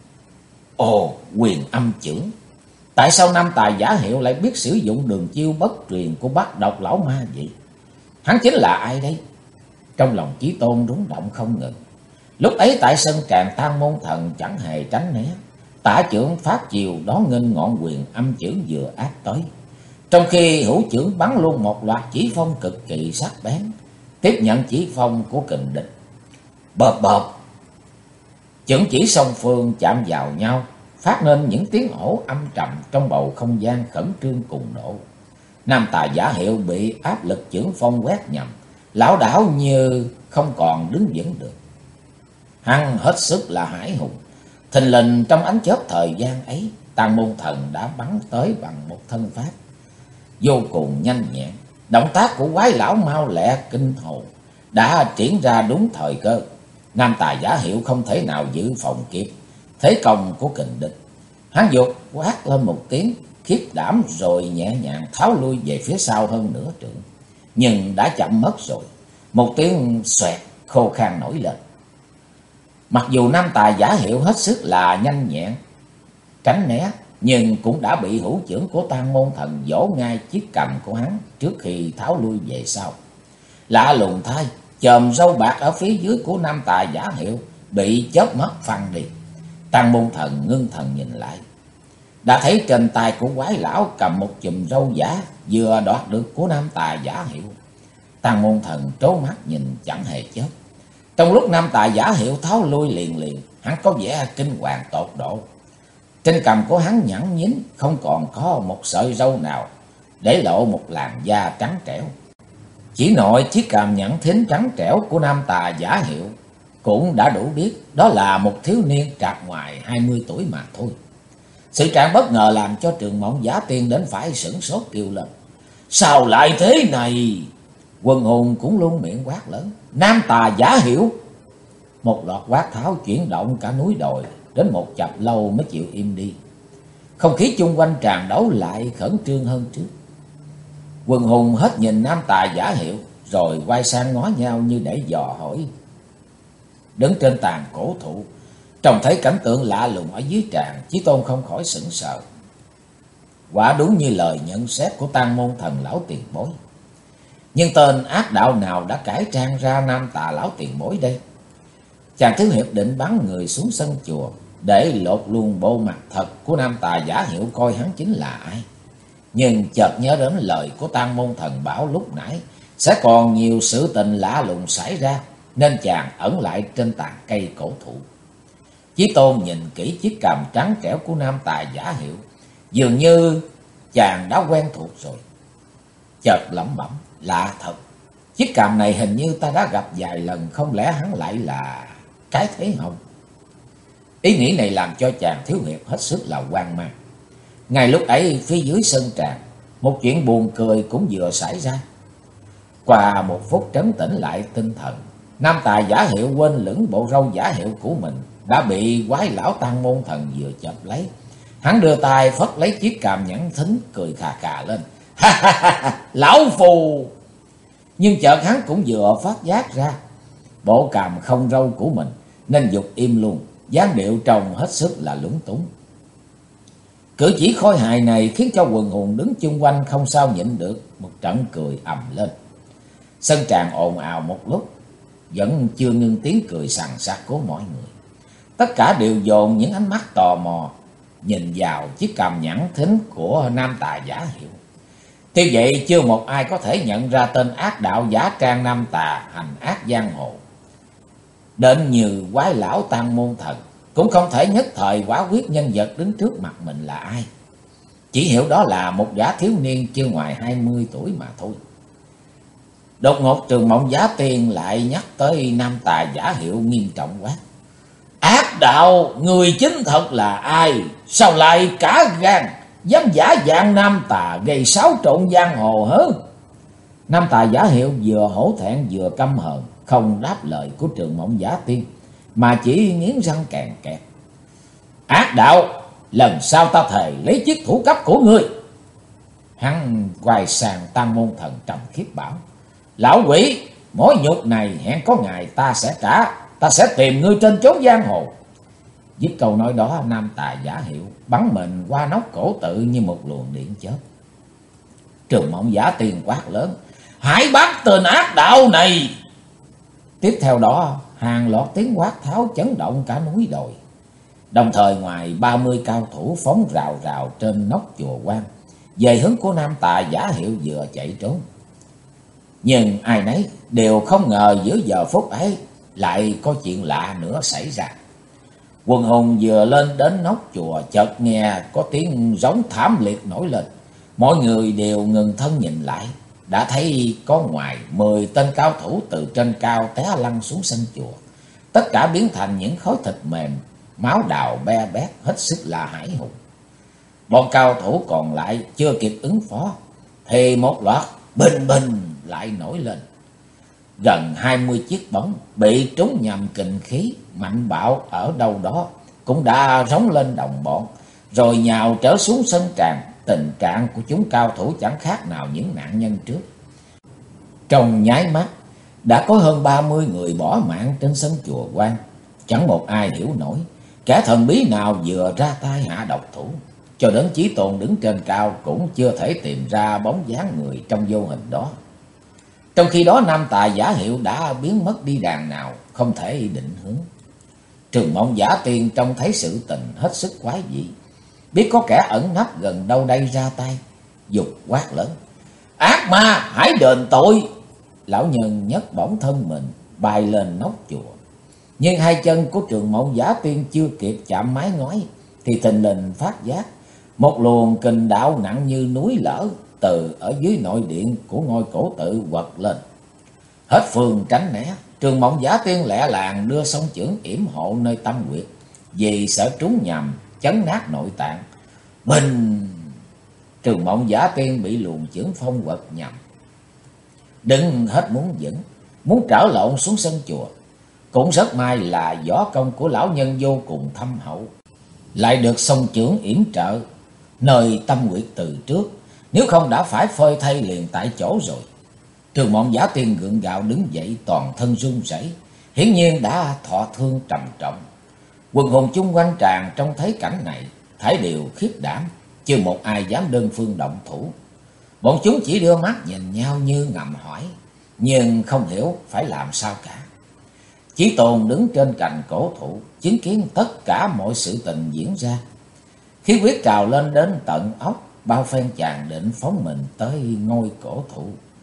"Ồ, quyền âm chưởng! Tại sao nam tài giả hiệu lại biết sử dụng đường chiêu bất truyền của bát độc lão ma vậy? Hắn chính là ai đây?" Trong lòng Chí Tôn rúng động không ngừng. Lúc ấy tại sân tràng Tang Môn Thần chẳng hề tránh né, tả chưởng phát chiều đón nghênh ngọn quyền âm chưởng vừa áp tới, trong khi hữu chưởng bắn luôn một loạt chỉ phong cực kỳ sắc bén, tiếp nhận chỉ phong của kình địch. Bợp bợp, chưởng chỉ song phương chạm vào nhau, phát nên những tiếng ổ âm trầm trong bầu không gian khẩn trương cùng độ. Nam tài giả hiệu bị áp lực chưởng phong quét nhầm, lảo đảo như không còn đứng vững được. Hắn hết sức là hãi hùng. Thình lình trong ánh chớp thời gian ấy, Tang Môn Thần đã bắn tới bằng một thân pháp vô cùng nhanh nhẹn. Động tác của quái lão mau lẹ kinh hồn, đã triển ra đúng thời cơ. Nam Tài Giả Hiệu không thể nào giữ phòng kịp thế công của kình địch. Hắn giục quát lên một tiếng khiếp đảm rồi nhẹ nhàng tháo lui về phía sau hơn nửa trượng. Nhưng đã chậm mất rồi. Một tiếng xoẹt khô khan nổi lên. Mặc dù Nam Tài Giả Hiệu hết sức là nhanh nhẹn tránh né, nhưng cũng đã bị hữu chưởng của Tang Môn Thần vỗ ngay chiếc cằm của hắn trước khi tháo lui về sau. Lạ lùng thay, chòm râu bạc ở phía dưới của Nam Tài Giả Hiệu bị chớp mắt phăng đi. Tang Môn Thần ngưng thần nhìn lại, đã thấy trên tay của quái lão cầm một chùm râu giả vừa đoạt được của Nam Tài Giả Hiệu. Tang Môn Thần trố mắt nhìn chẳng hề chớp. Trong lúc Nam Tài Giả Hiệu tháo lui liền liền, hắn có vẻ kinh hoàng tột độ. Trên cằm của hắn nhẵn nhín, không còn có một sợi râu nào, để lộ một làn da trắng trẻo. Chỉ nội chiếc cằm nhẵn thính trắng trẻo của Nam Tài Giả Hiệu cũng đã đủ biết đó là một thiếu niên trạc ngoài 20 tuổi mà thôi. Sự trạng bất ngờ làm cho Trường Mộng Giả Tiên đến phải sửng sốt kêu lên: "Sao lại thế này?" Quần hùng cũng luôn miệng quát lớn: "Nam Tà Giả Hiệu!" Một loạt quát tháo chuyển động cả núi đồi, đến một chập lâu mới chịu im đi. Không khí chung quanh tràn đấu lại khẩn trương hơn trước. Quần hùng hết nhìn Nam Tà Giả Hiệu, rồi quay sang ngó nhau như để dò hỏi. Đứng trên tàn cổ thụ, trông thấy cảnh tượng lạ lùng ở dưới tràng, Chí Tôn không khỏi sững sờ. Quả đúng như lời nhận xét của Tang Môn Thần lão tiền bối. Nhưng tên ác đạo nào đã cải trang ra Nam Tà lão tiền bối đây? Chàng thiếu hiệp định bắn người xuống sân chùa để lột luôn bộ mặt thật của Nam Tà Giả Hiệu coi hắn chính là ai. Nhưng chợt nhớ đến lời của Tang Môn Thần bảo lúc nãy sẽ còn nhiều sự tình lạ lùng xảy ra, nên chàng ẩn lại trên tàn cây cổ thụ. Chí Tôn nhìn kỹ chiếc cằm trắng trẻo của Nam Tà Giả Hiệu, dường như chàng đã quen thuộc rồi. Chợt lẩm bẩm: "Lạ thật, chiếc cằm này hình như ta đã gặp vài lần, không lẽ hắn lại là Cái Thế Hồng?" Ý nghĩ này làm cho chàng thiếu hiệp hết sức là hoang mang. Ngay lúc ấy phía dưới sân tràng, một chuyện buồn cười cũng vừa xảy ra. Qua một phút trấn tĩnh lại tinh thần, Nam Tà Giả Hiệu quên lửng bộ râu giả hiệu của mình đã bị quái lão Tang Môn Thần vừa chộp lấy. Hắn đưa tay phất lấy chiếc cằm nhẵn thính, cười khà khà lên: "Ha ha ha, lão phù!" Nhưng chợt hắn cũng vừa phát giác ra bộ cằm không râu của mình, nên giục im luôn, dáng điệu trông hết sức là lúng túng. Cử chỉ khôi hài này khiến cho quần hùng đứng chung quanh không sao nhịn được một trận cười ầm lên. Sân tràng ồn ào một lúc, vẫn chưa ngưng tiếng cười sằng sặc của mọi người. Tất cả đều dồn những ánh mắt tò mò nhìn vào chiếc cằm nhẵn thính của Nam Tà Giả Hiệu. Tuy vậy chưa một ai có thể nhận ra tên ác đạo giả trang Nam Tà hành ác giang hồ đến như quái lão Tang Môn Thần, cũng không thể nhất thời quả quyết nhân vật đứng trước mặt mình là ai. Chỉ hiểu đó là một gã thiếu niên chưa ngoài 20 tuổi mà thôi. Đột ngột Trường Mộng Giả Tiên lại nhắc tới Nam Tà Giả Hiệu nghiêm trọng quá: "Ác đạo, người chính thật là ai? Sao lại cả gan dám giả dạng Nam Tà gây xáo trộn giang hồ hơn?" Nam Tà Giả Hiệu vừa hổ thẹn vừa căm hờn, không đáp lời của Trường Mộng Giả Tiên, mà chỉ nghiến răng kèn kẹt: "Ác đạo, lần sau ta thề lấy chiếc thủ cấp của ngươi." Hắn quay sang Tang Môn Thần trầm khiếp bảo: "Lão quỷ, mối nhục này hẹn có ngày ta sẽ trả, ta sẽ tìm ngươi trên chốn giang hồ." Dứt câu nói đó, Nam Tà Giả Hiệu bắn mình qua nóc cổ tự như một luồng điện chớp. Trường Mộng Giả Tiên quát lớn: "Hãy bắt tên ác đạo này!" Tiếp theo đó, hàng loạt tiếng quát tháo chấn động cả núi đồi. Đồng thời ngoài 30 cao thủ phóng rào rào trên nóc chùa Quan về hướng của Nam Tà Giả Hiệu vừa chạy trốn. Nhưng ai nấy đều không ngờ giữa giờ phút ấy lại có chuyện lạ nữa xảy ra. Quần hùng vừa lên đến nóc chùa, chợt nghe có tiếng giống thảm liệt nổi lên. Mọi người đều ngừng thân nhìn lại, đã thấy có ngoài 10 tên cao thủ từ trên cao té lăn xuống sân chùa. Tất cả biến thành những khối thịt mềm, máu đào be bét, hết sức là hãi hùng. Bọn cao thủ còn lại chưa kịp ứng phó thì một loạt bình bình lại nổi lên. Gần 20 chiếc bóng bị trúng nhầm kình khí mạnh bạo ở đâu đó cũng đã rống lên đồng bọn, rồi nhào trở xuống sân tràng. Tình trạng của chúng cao thủ chẳng khác nào những nạn nhân trước. Trong nháy mắt đã có hơn 30 người bỏ mạng trên sân chùa Quan. Chẳng một ai hiểu nổi kẻ thần bí nào vừa ra tay hạ độc thủ. Cho đến Chí Tôn đứng trên cao cũng chưa thể tìm ra bóng dáng người trong vô hình đó. Trong khi đó nam tài Giả Hiệu đã biến mất đi đàng nào, không thể định hướng. Trường Mộng Giả Tiên trông thấy sự tình hết sức quái dị, biết có kẻ ẩn nấp gần đâu đây ra tay, dục quát lớn: "Ác ma, hãy đền tội!" Lão nhân nhấc bổng thân mình bay lên nóc chùa, nhưng hai chân của Trường Mộng Giả Tiên chưa kịp chạm mái ngói thì thình lình phát giác một luồng kình đạo nặng như núi lở từ ở dưới nội điện của ngôi cổ tự quật lên. Hết phương tránh né, Trường Mộng Giả Tiên lẹ làng đưa song chưởng yểm hộ nơi tâm huyệt, vì sợ trúng nhầm chấn nát nội tạng. Bình! Trường Mộng Giả Tiên bị luồng chưởng phong quật nhầm, đừng hết muốn vững, muốn trở lộn xuống sân chùa. Cũng rất may là võ công của lão nhân vô cùng thâm hậu, lại được song chưởng yểm trợ nơi tâm huyệt từ trước, nếu không đã phải phơi thay liền tại chỗ rồi. Trường Mộng Giả Tiên gượng gạo đứng dậy, toàn thân run rẩy, hiển nhiên đã thọ thương trầm trọng. Quần hùng chung quanh tràng trông thấy cảnh này, thảy đều khiếp đảm, chưa một ai dám đơn phương động thủ. Bọn chúng chỉ đưa mắt nhìn nhau như ngầm hỏi, nhưng không hiểu phải làm sao cả. Chí Tôn đứng trên cành cổ thụ, chứng kiến tất cả mọi sự tình diễn ra. Khí huyết trào lên đến tận óc, bao phen chàng định phóng mình tới ngôi cổ thụ,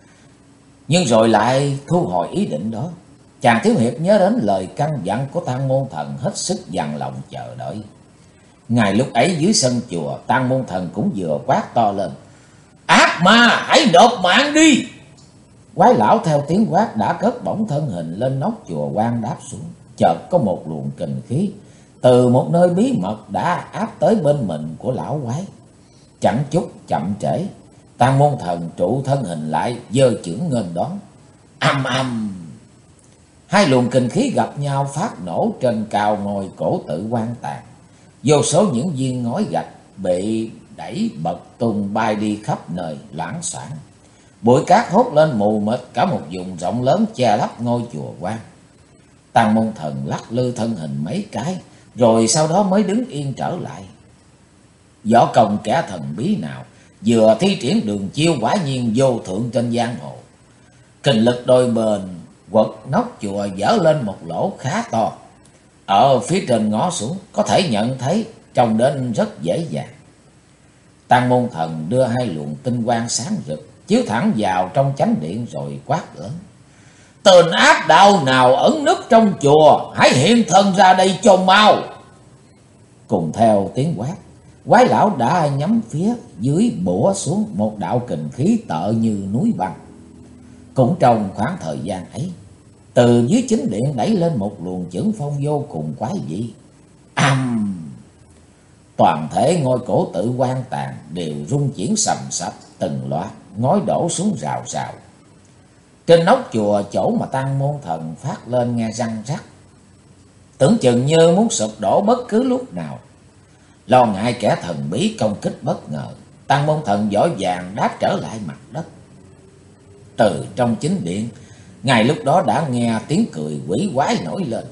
nhưng rồi lại thu hồi ý định đó. Chàng thiếu hiệp nhớ đến lời căn dặn của Tang Môn Thần, hết sức dằn lòng chờ đợi. Ngay lúc ấy dưới sân chùa, Tang Môn Thần cũng vừa quát to lên: "Ác ma, hãy nộp mạng đi!" Quái lão theo tiếng quát đã cất bổng thân hình lên nóc chùa Quan đáp xuống. Chợt có một luồng kình khí từ một nơi bí mật đã áp tới bên mình của lão quái. Chẳng chút chậm trễ, Tang Môn Thần trụ thân hình lại, giơ chưởng nghênh đón. Âm âm, hai luồng kình khí gặp nhau phát nổ trên cao ngôi cổ tự Quan Tàn. Vô số những viên ngói gạch bị đẩy bật tung bay đi khắp nơi loảng xoảng. Bụi cát hốt lên mù mịt cả một vùng rộng lớn che lấp ngôi chùa Quan. Tang Môn Thần lắc lư thân hình mấy cái, rồi sau đó mới đứng yên trở lại. Võ công kẻ thần bí nào vừa thi triển đường chiêu quả nhiên vô thượng trên giang hồ. Kình lực đôi bên quật nóc chùa dở lên một lỗ khá to, ở phía trên ngó xuống có thể nhận thấy, trông đến rất dễ dàng. Tang Môn Thần đưa hai luồng tinh quang sáng rực chiếu thẳng vào trong chánh điện, rồi quát lớn: "Tên ác đạo nào ẩn núp trong chùa, hãy hiện thân ra đây cho mau!" Cùng theo tiếng quát, quái lão đã nhắm phía dưới bủa xuống một đạo kình khí tợ như núi băng. Cũng trong khoảng thời gian ấy, từ dưới chính điện đẩy lên một luồng chưởng phong vô cùng quái dị. Toàn thể ngôi cổ tự Quan Tàn đều rung chuyển sầm sập, từng loạt ngói đổ xuống rào rào. Trên nóc chùa, chỗ mà Tang Môn Thần phát lên nghe răng rắc, tưởng chừng như muốn sụp đổ bất cứ lúc nào. Lo ngại kẻ thần bí công kích bất ngờ, Tang Môn Thần vội vàng đáp trở lại mặt đất. Từ trong chính điện, ngay lúc đó đã nghe tiếng cười quỷ quái nổi lên.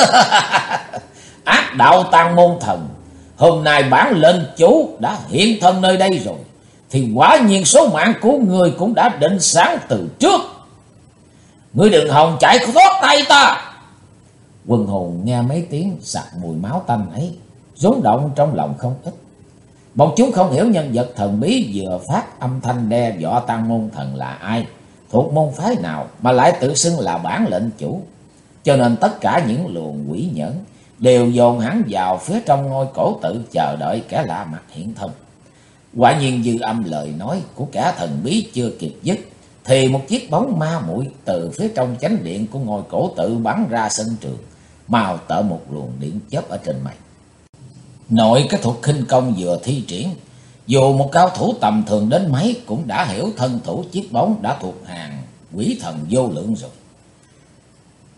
"Ác đạo Tang Môn Thần, hôm nay bản lệnh chủ đã hiện thân nơi đây rồi, thì quả nhiên số mạng của người cũng đã định sẵn từ trước. Ngươi đừng hòng chạy thoát tay ta!" Quần hùng nghe mấy tiếng sặc mùi máu tanh ấy, rúng động trong lòng không ít. Bọn chúng không hiểu nhân vật thần bí vừa phát âm thanh đe dọa Tang Môn Thần là ai, thuộc môn phái nào, mà lại tự xưng là bản lệnh chủ. Cho nên tất cả những luồng quỷ nhẫn đều dồn hắn vào phía trong ngôi cổ tự, chờ đợi kẻ lạ mặt hiện thân. Quả nhiên dư âm lời nói của kẻ thần bí chưa kịp dứt, thì một chiếc bóng ma muội từ phía trong chánh điện của ngôi cổ tự bắn ra sân trường, màu tợ một luồng điện chớp ở trên mây. Nội cái thuật khinh công vừa thi triển, dù một cao thủ tầm thường đến mấy cũng đã hiểu thân thủ chiếc bóng đã thuộc hàng quỷ thần vô lượng rồi.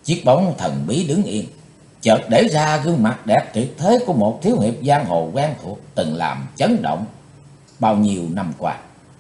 Chiếc bóng thần bí đứng yên, chợt để ra gương mặt đẹp tuyệt thế của một thiếu hiệp giang hồ quen thuộc từng làm chấn động bao nhiêu năm qua.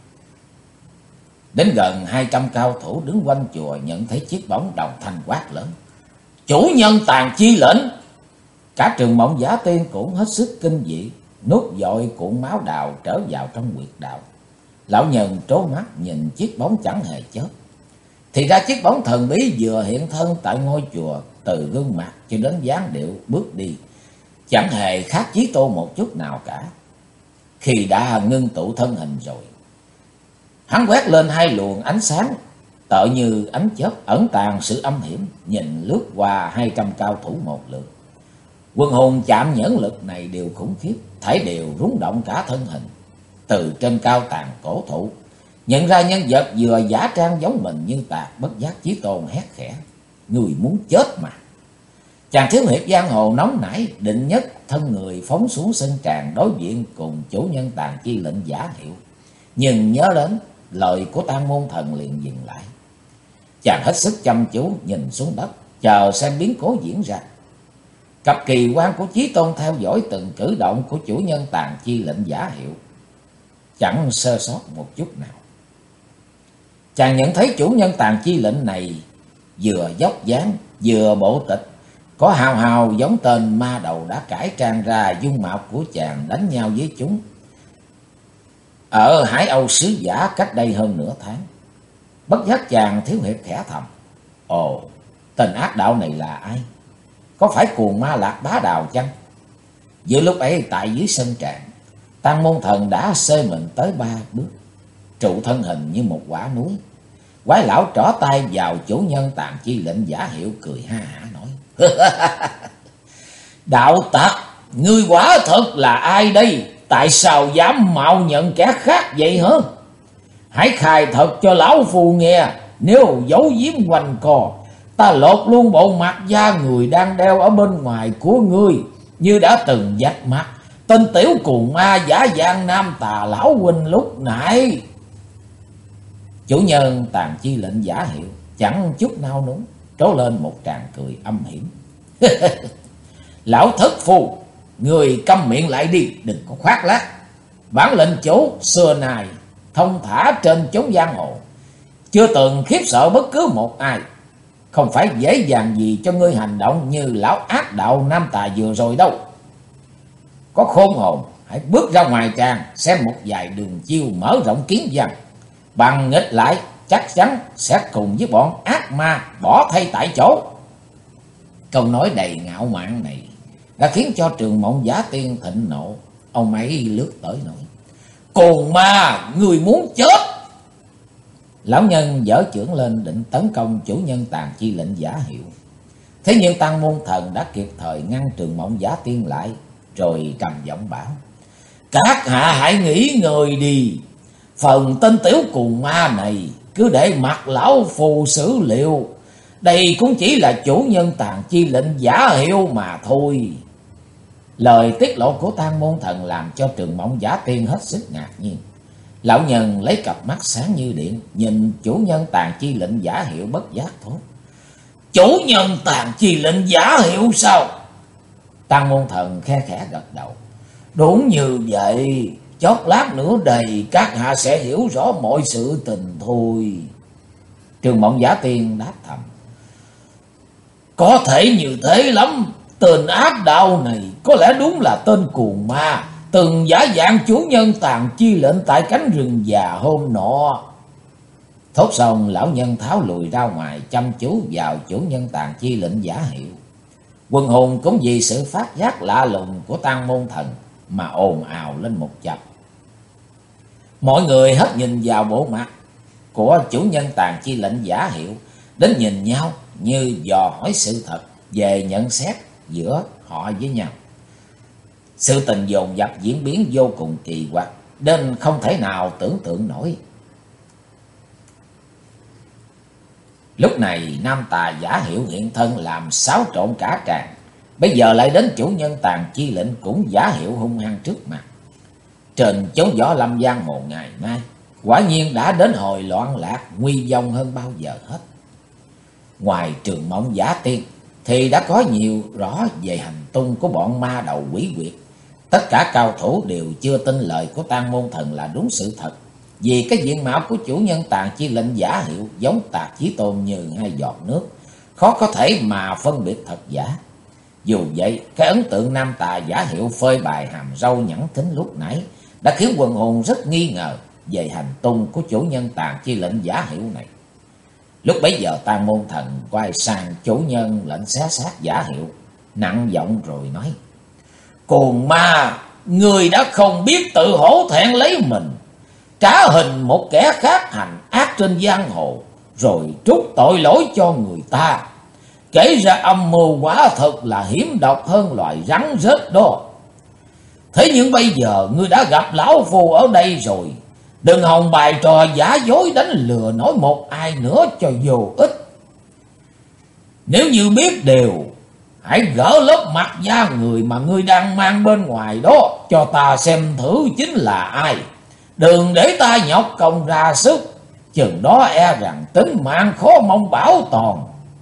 Đến gần 200 cao thủ đứng quanh chùa nhận thấy chiếc bóng đồng thanh quát lớn: "Chủ nhân Tàn Chi lệnh!" Cả Trường Mộng Giả Tiên cũng hết sức kinh dị, nuốt vội cuộn máu đào trở vào trong huyệt đạo. Lão nhân trố mắt nhìn chiếc bóng chẳng hề chớp. Thì ra chiếc bóng thần bí vừa hiện thân tại ngôi chùa, từ gương mặt cho đến dáng điệu bước đi chẳng hề khác Chí Tôn một chút nào cả. Khi đã ngưng tụ thân hình rồi, hắn quét lên hai luồng ánh sáng tựa như ánh chớp ẩn tàng sự âm hiểm, nhìn lướt qua 200 cao thủ một lượt. Quân hồn chạm nhẫn lực này đều khủng khiếp, thảy đều rung động cả thân hình. Từ trên cao tàn cổ thụ nhận ra nhân vật vừa giả trang giống mình như tạc, bất giác Chí Tôn hét khẽ: "Người muốn chết mà!" Chàng thiếu hiệp giang hồ nóng nảy, định nhất thân người phóng xuống sân tràng đối diện cùng chủ nhân Tàn Chi lệnh giả hiệu. Nhưng nhớ đến lời của Tang Môn Thần liền dừng lại. Chàng hết sức chăm chú nhìn xuống đất, chờ xem biến cố diễn ra. Cặp kỳ quan của Chí Tôn theo dõi từng cử động của chủ nhân Tàn Chi lệnh giả hiệu, chẳng sơ sót một chút nào. Chàng nhận thấy chủ nhân Tàn Chi lệnh này vừa dốc dáng vừa bộ tịch, có hào hào giống tên ma đầu đã cải trang ra dung mạo của chàng đánh nhau với chúng ở Hải Âu Sứ Giả cách đây hơn nửa tháng. Bất giác chàng thiếu hiệp khẽ thầm: "Ồ, tên ác đạo này là ai? Có phải cuồng ma Lạc Bá Đào chăng?" Giữa lúc ấy tại dưới sân tràng, Tang Môn Thần đã xê mình tới 3 bước, trụ thân hình như một quả núi. Quái lão trỏ tay vào chủ nhân Tàn Chi lệnh giả hiệu, cười ha hả nói: "Đạo tặc, ngươi quả thật là ai đây? Tại sao dám mạo nhận kẻ khác vậy hả? Hãy khai thật cho lão phù nghe, nếu giấu giếm quanh co, ta lột luôn bộ mặt da người đang đeo ở bên ngoài của ngươi, như đã từng vạch mặt tên tiểu cuồng ma giả dạng nam tà lão huynh lúc nãy." Chủ nhân Tàn Chi lệnh giả hiệu chẳng chút nao núng, trố lên một tràng cười âm hiểm: "Lão thất phu, người câm miệng lại đi, đừng có khoác lác. Bản lệnh chủ xưa nay thông thả trên chốn giang hồ, chưa từng khiếp sợ bất cứ một ai. Không phải dễ dàng gì cho ngươi hành động như lão ác đạo nam tà vừa rồi đâu. Có khôn hồn, hãy bước ra ngoài tràng xem một vài đường chiêu mở rộng kiến văn. Bằng nghịch lại chắc chắn sẽ cùng với bọn ác ma bỏ thay tại chỗ." Câu nói đầy ngạo mạn này đã khiến cho Trường Mộng Giả Tiên thịnh nộ. Ông ấy lướt tới nói: "Cuồng ma, người muốn chết!" Lão nhân giở chưởng lên định tấn công chủ nhân Tàn Chi lệnh giả hiệu. Thế nhưng Tang Môn Thần đã kịp thời ngăn Trường Mộng Giả Tiên lại, rồi trầm giọng bảo: "Các hạ hãy nghỉ ngơi đi. Phần tên tiểu cuồng ma này cứ để mặc lão phù xử liệu. Đây cũng chỉ là chủ nhân Tàn Chi lệnh giả hiệu mà thôi." Lời tiết lộ của Tang Môn Thần làm cho Trường Mộng Giả Tiên hết sức ngạc nhiên. Lão nhân lấy cặp mắt sáng như điện nhìn chủ nhân Tàn Chi lệnh giả hiệu, bất giác thốt: "Chủ nhân Tàn Chi lệnh giả hiệu sao?" Tang Môn Thần khe khẽ gật đầu: "Đúng như vậy, chốc lát nữa đây các hạ sẽ hiểu rõ mọi sự tình thôi." Trường Mộng Giả Tiên đáp thầm: "Có thể như thế lắm. Tên ác đạo này có lẽ đúng là tên cuồng ma từng giả dạng chủ nhân Tàn Chi lệnh tại cánh rừng già hôm nọ." Thốt xong, lão nhân tháo lùi ra ngoài, chăm chú vào chủ nhân Tàn Chi lệnh giả hiệu. Quần hùng cũng vì sự phát giác lạ lùng của Tang Môn Thần mà ồn ào lên một chập. Mọi người hết nhìn vào bộ mặt của chủ nhân Tàn Chi lệnh giả hiệu, đến nhìn nhau như dò hỏi sự thật về nhận xét giữa họ với nhau. Sự tình dồn dập diễn biến vô cùng kỳ quặc, nên không thể nào tưởng tượng nổi. Lúc này nam tà giả hiệu hiện thân làm xáo trộn cả tràng. Bây giờ lại đến chủ nhân Tàn Chi lệnh cũng giả hiệu hung hăng trước mặt. Trên chốn võ lâm giang hồ ngày nay, quả nhiên đã đến hồi loạn lạc nguy vong hơn bao giờ hết. Ngoài Trường Mộng Giả Tiên thì đã có nhiều rõ về hành tung của bọn ma đầu quỷ quyệt. Tất cả cao thủ đều chưa tin lời của Tang Môn Thần là đúng sự thật, vì cái diện mạo của chủ nhân Tàn Chi Lệnh giả hiệu giống Tạc Chí Tôn như hai giọt nước, khó có thể mà phân biệt thật giả. Dù vậy, cái ấn tượng nam tà giả hiệu phơi bày hàm râu nhẵn thính lúc nãy đã khiến quần hùng rất nghi ngờ về hành tung của chủ nhân Tàn Chi Lệnh giả hiệu này. Lúc bấy giờ Tang Môn Thần quay sang chủ nhân lệnh xé xác giả hiệu, nặng giọng rồi nói: Cuồng ma, người đã không biết tự hổ thẹn lấy mình, trả hình một kẻ khác hành ác trên giang hồ, rồi trút tội lỗi cho người ta. Kể ra âm mưu quả thật là hiểm độc hơn loài rắn rết đó. Thế nhưng bây giờ ngươi đã gặp lão phu ở đây rồi, đừng hòng bài trò giả dối đánh lừa nổi một ai nữa cho vô ích. Nếu như biết điều, hãy gỡ lớp mặt da người mà ngươi đang mang bên ngoài đó cho ta xem thử chính là ai. Đừng để ta nhọc công ra sức, chừng đó e rằng tính mạng khó mong bảo toàn.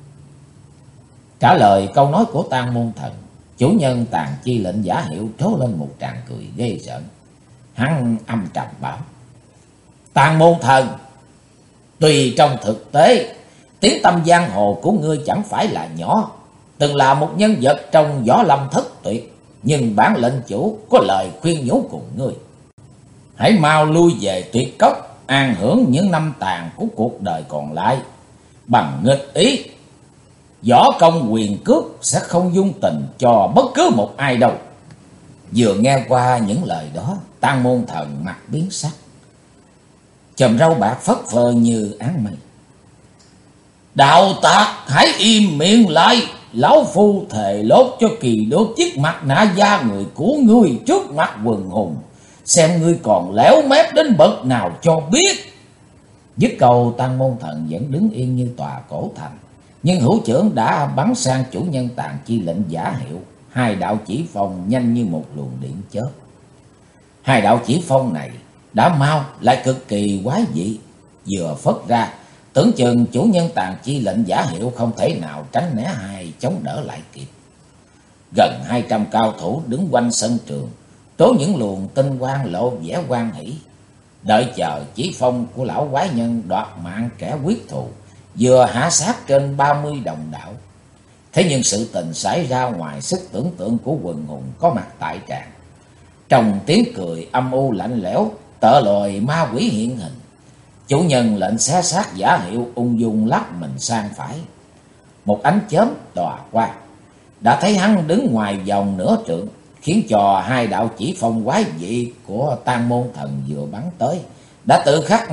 Trả lời câu nói của Tang Môn Thần, chủ nhân Tàn Chi Lệnh giả hiệu trố lên một tràng cười ghê rợn. Hắn âm trầm bảo: Tang Môn Thần, tuy trong thực tế tiếng tăm giang hồ của ngươi chẳng phải là nhỏ, từng là một nhân vật trong võ lâm thất tuyệt, nhưng bản lệnh chủ có lời khuyên nhủ cùng ngươi: hãy mau lui về Tuyệt Cốc, an hưởng những năm tàn của cuộc đời còn lại. Bằng nghịch ý, võ công quyền cước sẽ không dung tình cho bất cứ một ai đâu. Vừa nghe qua những lời đó, Tang Môn Thần mặt biến sắc, chòm râu bạc phất phơ như áng mây. Đạo Tạc, hãy im miệng lại. Lão phu thề lốt cho kỳ được chiếc mặt nạ da người của ngươi trước mặt quần hùng, xem ngươi còn léo mép đến bậc nào cho biết. Dứt câu, Tang Môn Thần vẫn đứng yên như tòa cổ thành, nhưng hữu trưởng đã bắn sang chủ nhân Tàn Chi Lệnh giả hiệu. Hai đạo chỉ phong nhanh như một luồng điện chớp. Hai đạo chỉ phong này đã mau lại cực kỳ quái dị, vừa phất ra tưởng chừng chủ nhân Tàn Chi Lệnh giả hiệu không thể nào tránh né hay chống đỡ lại kịp. Gần 200 cao thủ đứng quanh sân trường, trố những luồng tinh quang lộ vẻ hoan hỷ, đợi chờ chỉ phong của lão quái nhân đoạt mạng kẻ quyết thù vừa hạ sát trên 30 đồng đạo. Thế nhưng sự tình xảy ra ngoài sức tưởng tượng của quần hùng có mặt tại tràng. Trong tiếng cười âm u lạnh lẽo, tợ lòi ma quỷ hiện hình, chủ nhân lệnh xé xác giả hiệu ung dung lắc mình sang phải. Một ánh chớp tỏa qua, đã thấy hắn đứng ngoài vòng nửa trượng, khiến cho hai đạo chỉ phong quái dị của Tang Môn Thần vừa bắn tới đã tự khắc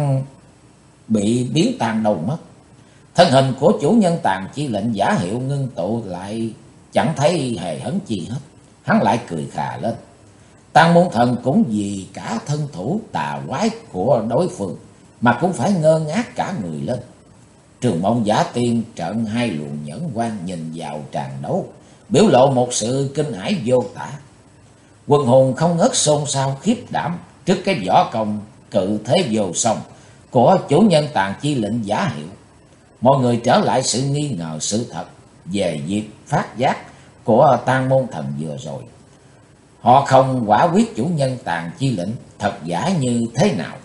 bị biến tan đâu mất. Thân hình của chủ nhân Tàn Chi Lệnh giả hiệu ngưng tụ lại, chẳng thấy hề hấn chi hết. Hắn lại cười khà lên. Tang Môn Thần cũng vì cả thân thủ tà quái của đối phương mà cũng phải ngơ ngác cả người lên. Trường Mộng Giả Tiên trợn hai luồng nhẫn quan nhìn vào tràng đấu, biểu lộ một sự kinh hãi vô tả. Quần hùng không ngớt xôn xao khiếp đảm trước cái võ công cự thế vô song của chủ nhân Tàn Chi Lệnh giả hiệu. Mọi người trở lại sự nghi ngờ sự thật về việc phát giác của Tang Môn Thần vừa rồi. Họ không quả quyết chủ nhân Tàn Chi Lệnh thật giả như thế nào.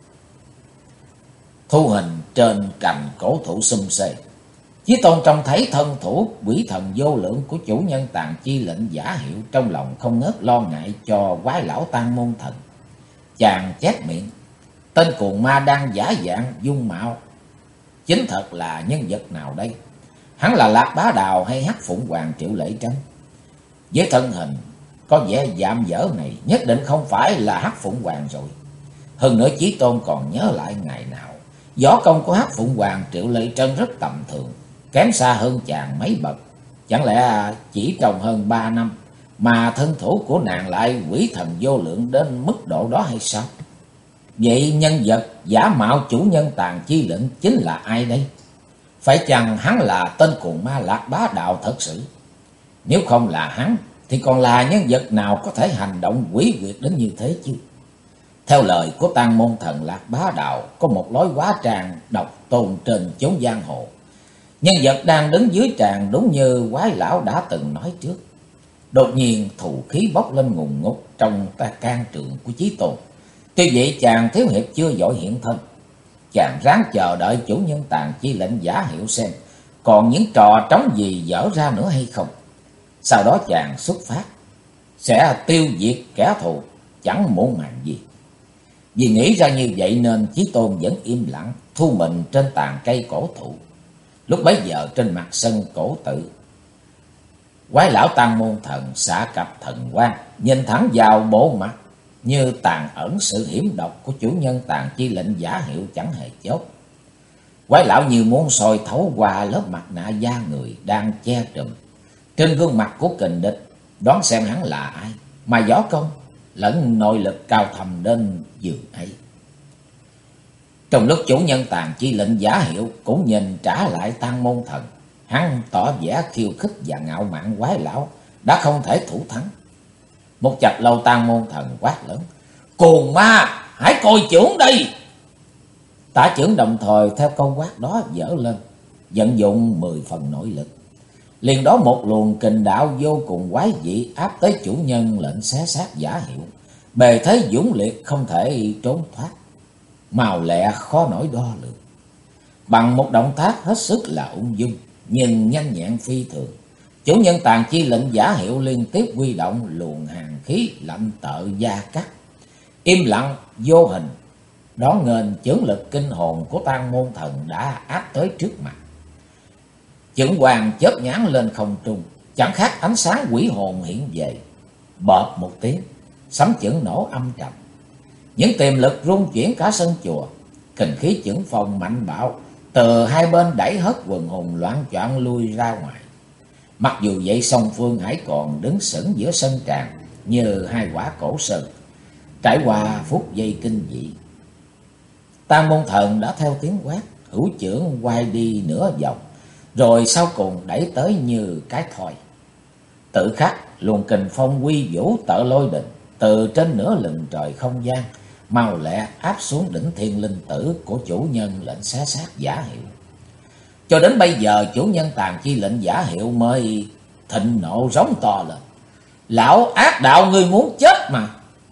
Thu hình trên cành cổ thụ sum xê, Chí Tôn trông thấy thân thủ quỷ thần vô lượng của chủ nhân Tàn Chi Lệnh giả hiệu, trong lòng không ngớt lo ngại cho quái lão Tang Môn Thần. Chàng chép miệng: tên cuồng ma đang giả dạng dung mạo chính thật là nhân vật nào đây? Hắn là Lạc Bá Đào hay Hắc Phụng Hoàng Triệu Lệ Trân? Với thân hình có vẻ dạm dở này, nhất định không phải là Hắc Phụng Hoàng rồi. Hơn nữa Chí Tôn còn nhớ lại ngày nào võ công của Hắc Phụng Hoàng Triệu Lệ Trân rất tầm thường, kém xa hơn chàng mấy bậc. Chẳng lẽ chỉ trong hơn 3 năm mà thân thủ của nàng lại quỷ thần vô lượng đến mức độ đó hay sao? Vậy nhân vật giả mạo chủ nhân Tàn Chi Lệnh chính là ai đây? Phải chăng hắn là tên cuồng ma Lạc Bá Đạo thật sự? Nếu không là hắn thì còn là nhân vật nào có thể hành động quỷ quyệt đến như thế chứ? Theo lời của Tang Môn Thần, Lạc Bá Đạo có một lối hóa trang độc tôn trên chốn giang hồ. Nhân vật đang đứng dưới tràng đúng như quái lão đã từng nói trước. Đột nhiên thù khí bốc lên ngùn ngụt trong can trường của Chí Tôn. Tuy vậy chàng thiếu hiệp chưa vội hiện thân. Chàng ráng chờ đợi chủ nhân Tàn Chi lệnh giả hiệu xem còn những trò trống gì dở ra nữa hay không. Sau đó chàng xuất phát, sẽ tiêu diệt kẻ thù chẳng muộn màng gì. Vì nghĩ ra như vậy nên Chí Tôn vẫn im lặng thu mình trên tàn cây cổ thụ. Lúc bấy giờ trên mặt sân cổ tự, quái lão Tăng Môn Thần xạ cặp thần quang, nhìn thẳng vào bộ mặt như tàn ẩn sự hiểm độc của chủ nhân Tàn Chi lệnh giả hiệu chẳng hề chốt. Quái lão như muốn soi thấu qua lớp mặt nạ da người đang che trùm trên gương mặt của kình địch, đoán xem hắn là ai mà võ công lẫn nội lực cao thầm đến giường ấy. Trong lúc chủ nhân Tàn Chi lệnh giả hiệu cũng nhìn trả lại Tăng Môn Thần, hắn tỏ vẻ khiêu khích và ngạo mạn quái lão đã không thể thủ thắng. Một chập lâu Tăng Môn Thần quát lớn: "Cuồng ma, hãy coi chưởng đây!" Tả chưởng đồng thời theo câu quát đó dở lên, vận dụng 10 phần nội lực. Liền đó một luồng kình đạo vô cùng quái dị áp tới chủ nhân lệnh xé xác giả hiệu, bề thế dũng liệt không thể trốn thoát, màu lẹ khó nổi đo lường. Bằng một động tác hết sức là ung dung nhưng nhanh nhẹn phi thường, chủ nhân Tàn Chi lệnh giả hiệu liên tiếp huy động luồng hàn khí lạnh tợ da cắt, im lặng vô hình đón nghênh chưởng lực kinh hồn của Tăng Môn Thần đã áp tới trước mặt. Chưởng hoàng chớp nhán lên không trung, chẳng khác ánh sáng quỷ hồn hiện về. Bợp một tiếng, sấm chưởng nổ âm trầm, những tiềm lực rung chuyển cả sân chùa. Kình khí chưởng phong mạnh bạo từ hai bên đẩy hất quần hùng loạn choạng lui ra ngoài. Mặc dù vậy song phương hãy còn đứng sững giữa sân tràng như hai quả cổ sơn, trải qua phút giây kinh dị. Tam Môn Thần đã theo tiếng quát, hữu chưởng quay đi nửa vòng, rồi sau cùng đẩy tới như cái thoi. Tự khắc luồng kình phong quy vũ tợ lôi đình từ trên nửa lừng trời không gian mau lẹ áp xuống đỉnh thiên linh tử của chủ nhân lệnh xé xác giả hiệu. Cho đến bây giờ chủ nhân Tàn Chi lệnh giả hiệu mới thịnh nộ rống to lên: "Lão ác đạo, ngươi muốn chết mà!"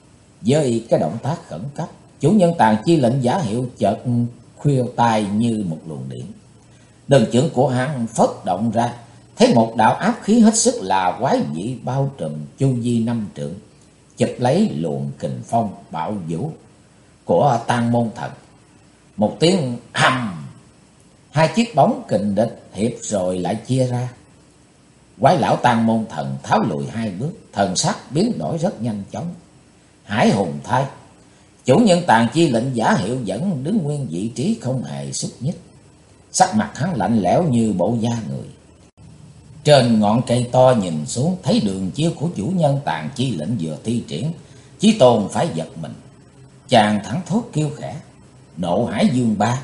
Với cái động tác khẩn cấp, chủ nhân Tàn Chi lệnh giả hiệu chợt khuỵu tay như một luồng điện. Đơn chưởng của hắn phất động ra, thấy một đạo áp khí hết sức là quái dị bao trùm chu vi 5 trượng, chụp lấy luồng kình phong bạo vũ của Tăng Môn Thần. Một tiếng hầm, hai chiếc bóng kình địch hiệp rồi lại chia ra. Quái lão Tăng Môn Thần tháo lùi 2 bước, thần sắc biến đổi rất nhanh chóng. Hải hùng thay, chủ nhân Tàn Chi lệnh giả hiệu vẫn đứng nguyên vị trí không hề xúc nhích, sắc mặt hắn lạnh lẽo như bộ da người. Trên ngọn cây to nhìn xuống thấy đường chiêu của chủ nhân Tàn Chi lệnh vừa thi triển, Chí Tôn phải giật mình. Chàng thẳng thốt kêu khẽ: "Nộ Hải Dương Ba!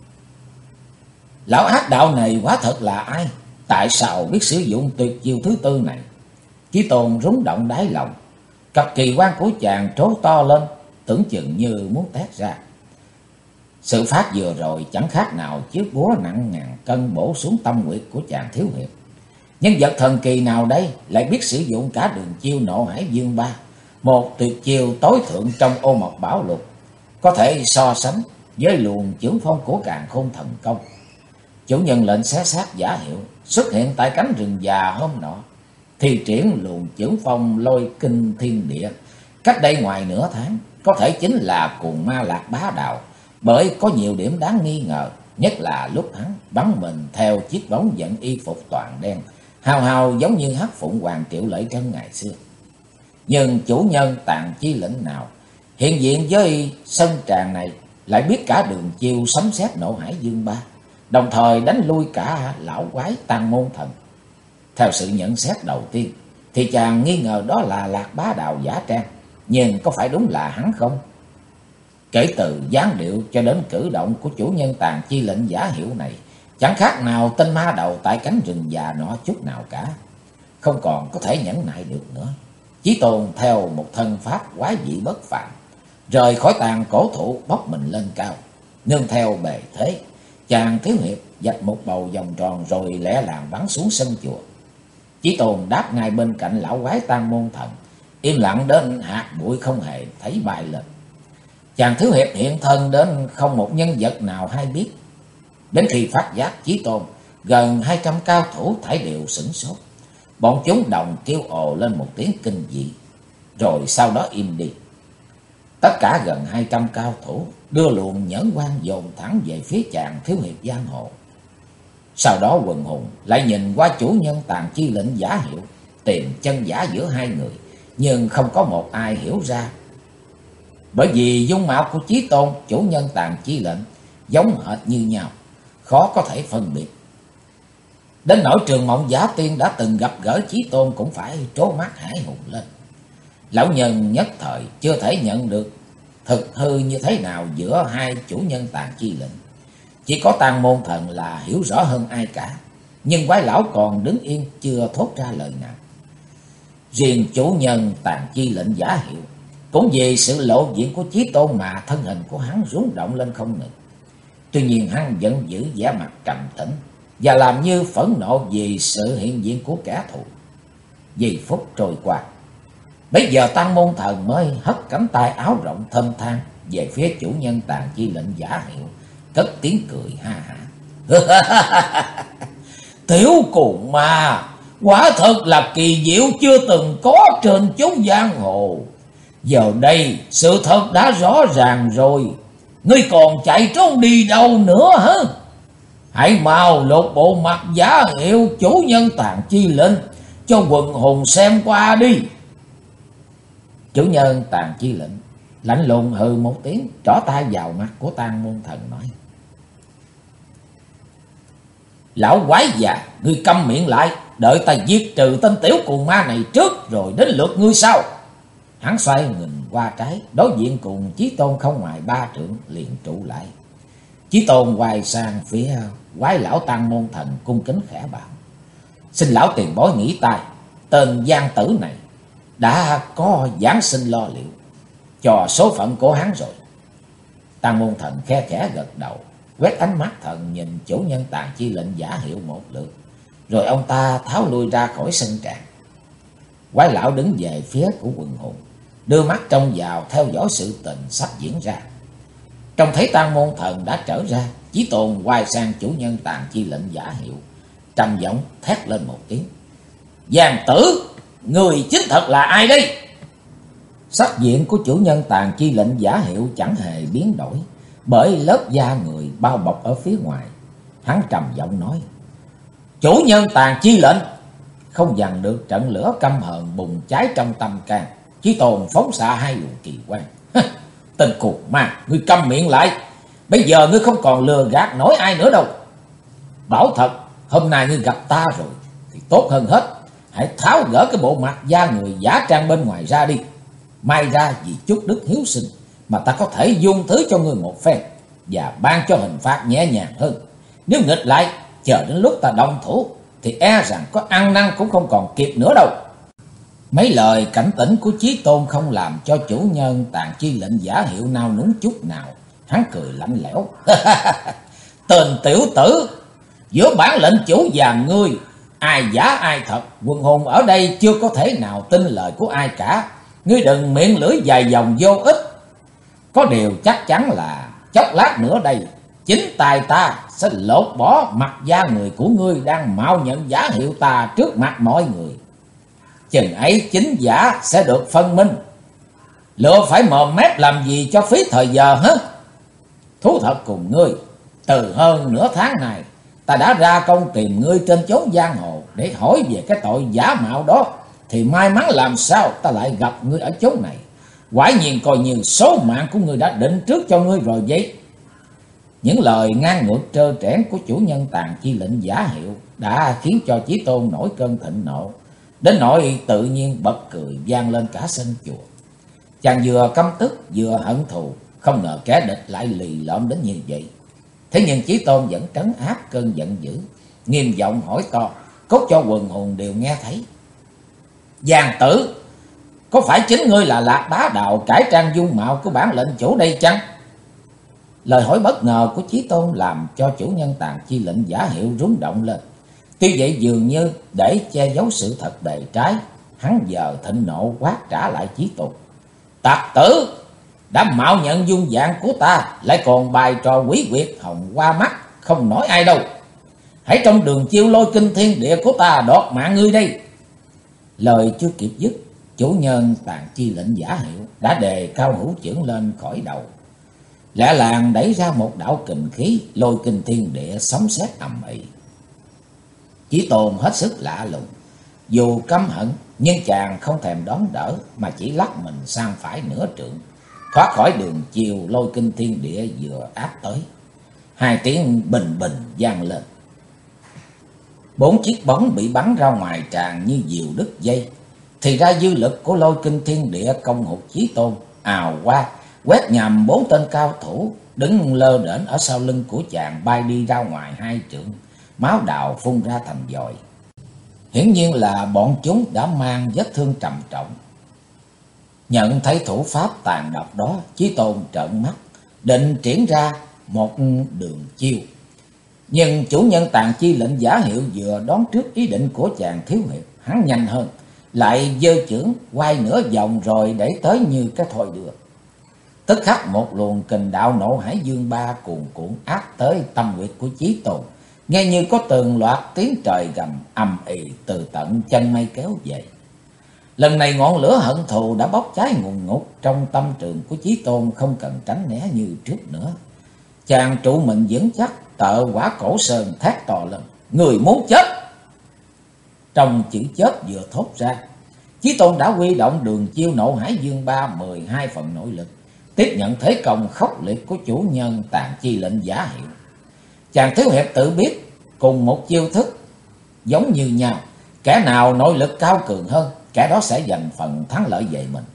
Lão ác đạo này quá thật là ai? Tại sao biết sử dụng tuyệt chiêu thứ tư này?" Chí Tôn rúng động đáy lòng, cặp kỳ quan của chàng trố to lên, tưởng chừng như muốn tét ra. Sự phát vừa rồi chẳng khác nào chiếc búa nặng ngàn cân bổ xuống tâm huyệt của chàng thiếu hiệp. Nhân vật thần kỳ nào đây lại biết sử dụng cả đường chiêu Nộ Hải Dương Ba, một tuyệt chiêu tối thượng trong Ô Mộc Bảo Lục, có thể so sánh với luồng chưởng phong của Càn Khôn Thần Công. Chủ nhân lệnh xé xác giả hiệu xuất hiện tại cánh rừng già hôm nọ, thi triển luồng chưởng phong lôi kinh thiên địa cách đây ngoài nửa tháng, có thể chính là Cuồng Ma Lạc Bá Đạo. Bởi có nhiều điểm đáng nghi ngờ, nhất là lúc hắn bắn mình theo chiếc bóng vận y phục toàn đen, hào hào giống như Hắc Phụng Hoàng Triệu Lợi Trân ngày xưa. Nhưng chủ nhân Tàn Chi lệnh nào hiện diện với sân tràng này lại biết cả đường chiêu sấm sét Nộ Hải Dương Ba, đồng thời đánh lui cả lão quái Tăng Môn Thần. Theo sự nhận xét đầu tiên thì chàng nghi ngờ đó là Lạc Bá Đạo giả trang, nhưng có phải đúng là hắn không? Kể từ dáng điệu cho đến cử động của chủ nhân Tàn Chi lệnh giả hiệu này, chẳng khác nào tên ma đầu tại cánh rừng già nọ chút nào cả. Không còn có thể nhẫn nại được nữa, Chí Tôn theo một thân pháp quái dị bất phàm, rời khỏi tàn cổ thụ bốc mình lên cao, nương theo bề thế, Chàng thiếu hiệp vạch một bầu vòng tròn rồi lẻ làng bắn xuống sân chùa. Chí Tôn đáp ngay bên cạnh lão quái Tam Môn Thần, im lặng đến hạt bụi không hề thấy bay lên. Chàng thiếu hiệp hiện thân đến không một nhân vật nào hay biết. Đến khi phát giác Chí Tôn, gần 200 cao thủ thảy đều sửng sốt. Bọn chúng đồng kêu ồ lên một tiếng kinh dị, rồi sau đó im đi. Tất cả gần 200 cao thủ đưa luồng nhẫn quan dồn thẳng về phía chàng thiếu hiệp giang hồ. Sau đó quần hùng lại nhìn qua chủ nhân Tàn Chi Lệnh giả hiệu, tìm chân giả giữa hai người, nhưng không có một ai hiểu ra. Bởi vì dung mạo của Chí Tôn, chủ nhân Tàn Chi Lệnh giống hệt như nhau, khó có thể phân biệt. Đến nỗi Trường Mộng Giả Tiên đã từng gặp gỡ Chí Tôn cũng phải trố mắt hãi hùng lên. Lão nhân nhất thời chưa thể nhận được thực hư như thế nào giữa hai chủ nhân Tàn Chi Lệnh. Chỉ có Tam Môn Thần là hiểu rõ hơn ai cả, nhưng quái lão còn đứng yên chưa thốt ra lời nào. Riêng chủ nhân Tàn Chi Lệnh giả hiệu, cũng vì sự lộ diện của Chí Tôn mà thân hình của hắn rung động lên không ngừng. Tuy nhiên hắn vẫn giữ vẻ mặt trầm tĩnh và làm như phẫn nộ vì sự hiện diện của kẻ thù. Giây phút trôi qua, bây giờ Tam Môn Thần mới hất cánh tay áo rộng thênh thang về phía chủ nhân Tàn Chi Lệnh giả hiệu, cất tiếng cười ha hả. Tiểu cùng ma, quả thật là kỳ diệu chưa từng có trên chốn giang hồ. Giờ đây sự thật đã rõ ràng rồi, ngươi còn chạy trốn đi đâu nữa hả? Hãy mau lột bộ mặt giả hiệu chủ nhân Tàn Chi Lệnh cho quần hùng xem qua đi. Chủ nhân Tàn Chi Lệnh lạnh lùng hừ một tiếng, trỏ tay vào mặt của Tam Môn Thần nói: Lão quái già, ngươi câm miệng lại, đợi ta giết trừ tên tiểu cuồng ma này trước rồi đến lượt ngươi sau. Hắn xoay nhìn qua trái, đối diện cùng Chí Tôn không ngoài 3 trượng, liền trụ lại. Chí Tôn quay sang phía quái lão Tam Môn Thần cung kính khẽ bảo: Xin lão tiền bối nghĩ tài, tên gian tử này đã có giáng sinh lo liệu cho số phận của hắn rồi. Tam Môn Thần khe khẽ gật đầu, quét ánh mắt thần nhìn chủ nhân Tàn Chi Lệnh giả hiệu một lượt, rồi ông ta tháo lui ra khỏi sân tràng. Quái lão đứng về phía của quần hùng, đưa mắt trông vào theo dõi sự tình sắp diễn ra. Trông thấy Tam Môn Thần đã trở ra, Chí Tôn quay sang chủ nhân Tàn Chi Lệnh giả hiệu, trầm giọng thét lên một tiếng: Giang tử, người chính thật là ai đây? Sắc diện của chủ nhân Tàn Chi Lệnh giả hiệu chẳng hề biến đổi bởi lớp da người bao bọc ở phía ngoài. Hắn trầm giọng nói: Chủ nhân Tàn Chi Lệnh. Không dằn được trận lửa căm hờn bùng cháy trong tâm can, Chí Tôn phóng xạ hai luồng kỳ quang. Tên cuồng ma, ngươi câm miệng lại, bây giờ ngươi không còn lừa gạt nổi ai nữa đâu. Bảo thật, hôm nay ngươi gặp ta rồi thì tốt hơn hết, hãy tháo gỡ cái bộ mặt da người giả trang bên ngoài ra đi. May ra vì chút đức hiếu sinh mà ta có thể dung thứ cho ngươi một phen và ban cho hình phạt nhẹ nhàng hơn. Nếu nghịch lại, chờ đến lúc ta động thủ thì e rằng có ăn năn cũng không còn kịp nữa đâu. Mấy lời cảnh tỉnh của Chí Tôn không làm cho chủ nhân Tàn Chi Lệnh giả hiệu nao núng chút nào. Hắn cười lạnh lẽo: Tên tiểu tử, giữa bản lệnh chủ và ngươi, ai giả ai thật, quần hùng ở đây chưa có thể nào tin lời của ai cả. Ngươi đừng miệng lưỡi dài dòng vô ích. Có điều chắc chắn là chốc lát nữa đây, chính tài ta sẽ lột bỏ mặt da người của ngươi đang mạo nhận giả hiệu ta trước mặt mọi người. Chừng ấy chính giả sẽ được phân minh. Lựa phải mồm mép làm gì cho phí thời giờ hết. Thú thật cùng ngươi, từ hơn nửa tháng này ta đã ra công tìm ngươi trên chốn giang hồ để hỏi về cái tội giả mạo đó, thì may mắn làm sao ta lại gặp ngươi ở chốn này. Quả nhiên coi như số mạng của ngươi đã định trước cho ngươi rồi vậy. Những lời ngang ngược trơ trẽn của chủ nhân Tàn Chi Lệnh giả hiệu đã khiến cho Chí Tôn nổi cơn thịnh nộ, đến nỗi tự nhiên bật cười vang lên cả sân chùa. Chàng vừa căm tức vừa hận thù, không ngờ kẻ địch lại lì lợm đến như vậy. Thế nhưng Chí Tôn vẫn trấn áp cơn giận dữ, nghiêm giọng hỏi to, cốt cho quần hùng đều nghe thấy: Giang tử, có phải chính ngươi là Lạc Bá Đạo cải trang dung mạo của bản lệnh chủ đây chăng? Lời hỏi bất ngờ của Chí Tôn làm cho chủ nhân Tàn Chi lệnh giả hiệu rúng động lên. Tuy vậy dường như để che giấu sự thật bề trái, hắn giờ thịnh nộ quát trả lại Chí Tôn. Tặc tử, đã mạo nhận dung dạng của ta, lại còn bài trò quỷ quyệt hồng qua mắt, không nói ai đâu. Hãy trong đường chiêu lôi kinh thiên địa của ta đoạt mạng ngươi đây. Lời chưa kịp dứt, chủ nhân Tàn Chi lệnh giả hiệu đã đề cao hữu chưởng lên khỏi đầu. Lẹ làng đẩy ra một đạo kình khí lôi kinh thiên địa sấm sét ầm ĩ. Chí Tôn hết sức lạ lùng, dù căm hận nhưng chàng không thèm đón đỡ mà chỉ lắc mình sang phải nửa trượng, thoát khỏi đường chiều lôi kinh thiên địa vừa áp tới. Hai tiếng bình bình vang lên. 4 chiếc bóng bị bắn ra ngoài tràn như diều đứt dây. Thì ra dư lực của lôi kinh thiên địa công hụt Chí Tôn ào qua, quét nhằm 4 tên cao thủ đứng lơ đễnh ở sau lưng của chàng bay đi ra ngoài 2 trượng, máu đào phun ra thành dòi. Hiển nhiên là bọn chúng đã mang vết thương trầm trọng. Nhận thấy thủ pháp tàn độc đó, Chí Tôn trợn mắt, định triển ra một đường chiêu. Nhưng chủ nhân Tàn Chi lệnh giả hiệu vừa đón trước ý định của chàng thiếu hiệp, hắn nhanh hơn, lại giơ chưởng quay nửa vòng rồi để tới như cái thoi đưa. Tức khắc một luồng kình đạo nộ hải dương ba cuồn cuộn áp tới tâm huyệt của Chí Tôn, nghe như có từng loạt tiếng trời gầm ầm ĩ từ tận chân mây kéo về. Lần này ngọn lửa hận thù đã bốc cháy ngùn ngụt trong tâm trường của Chí Tôn, không cần tránh né như trước nữa. Chàng trụ mình vững chắc, tợ Quả Cổ Sơn thét to lên: người muốn chết! Trong chữ chết vừa thốt ra, Chí Tôn đã huy động đường chiêu nộ hải dương ba 12 phần nội lực, tiếp nhận thế công khốc liệt của chủ nhân Tàn Chi lệnh giả hiệu. Chàng thiếu hiệp tự biết cùng một chiêu thức giống như nhau, kẻ nào nội lực cao cường hơn, kẻ đó sẽ giành phần thắng lợi về mình.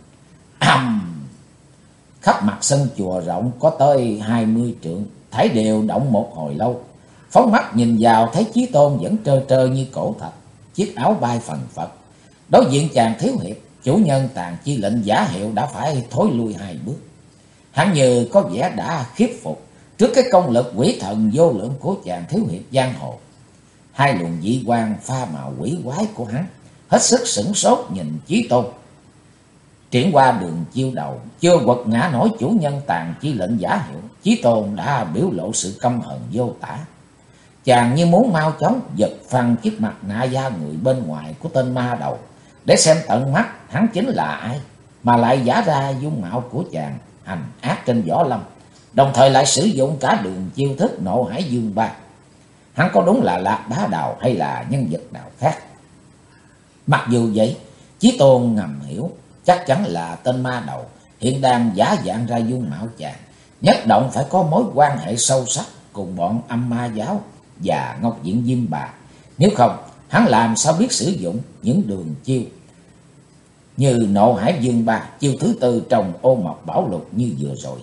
Khắp mặt sân chùa rộng có tới 20 trượng, thảy đều động một hồi lâu. Phóng mắt nhìn vào thấy Chí Tôn vẫn trơ trơ như cổ thạch, chiếc áo bay phần phật. Đối diện chàng thiếu hiệp, chủ nhân Tàn Chi lệnh giả hiệu đã phải thối lui 2 bước. Hắn như có vẻ đã khiếp phục trước cái công lực quỷ thần vô lượng của chàng thiếu hiệp giang hồ. Hai luồng dị quang pha màu quỷ quái của hắn hết sức sửng sốt nhìn Chí Tôn. Triển qua đường chiêu đầu, chưa quật ngã nổi chủ nhân Tàn Chi lệnh giả hiệu, Chí Tôn đã biểu lộ sự căm hận vô tả. Chàng như muốn mau chóng giật phăng chiếc mặt nạ da người bên ngoài của tên ma đầu, để xem tận mắt hắn chính là ai, mà lại giả ra dung mạo của chàng hành ác trên võ lâm, đồng thời lại sử dụng cả đường chiêu thức nộ hải dương ba. Hắn có đúng là Lạc Bá Đào hay là nhân vật nào khác? Mặc dù vậy, Chí Tôn ngầm hiểu chắc chắn là tên ma đầu hiện đang giả dạng ra dung mạo chàng, nhất động phải có mối quan hệ sâu sắc cùng bọn Âm Ma Giáo và Ngọc Diện Diêm Bà. Nếu không, hắn làm sao biết sử dụng những đường chiêu như nộ hải dương ba, chiêu thứ 4 trong Ô Mộc Bảo Lục như vừa rồi.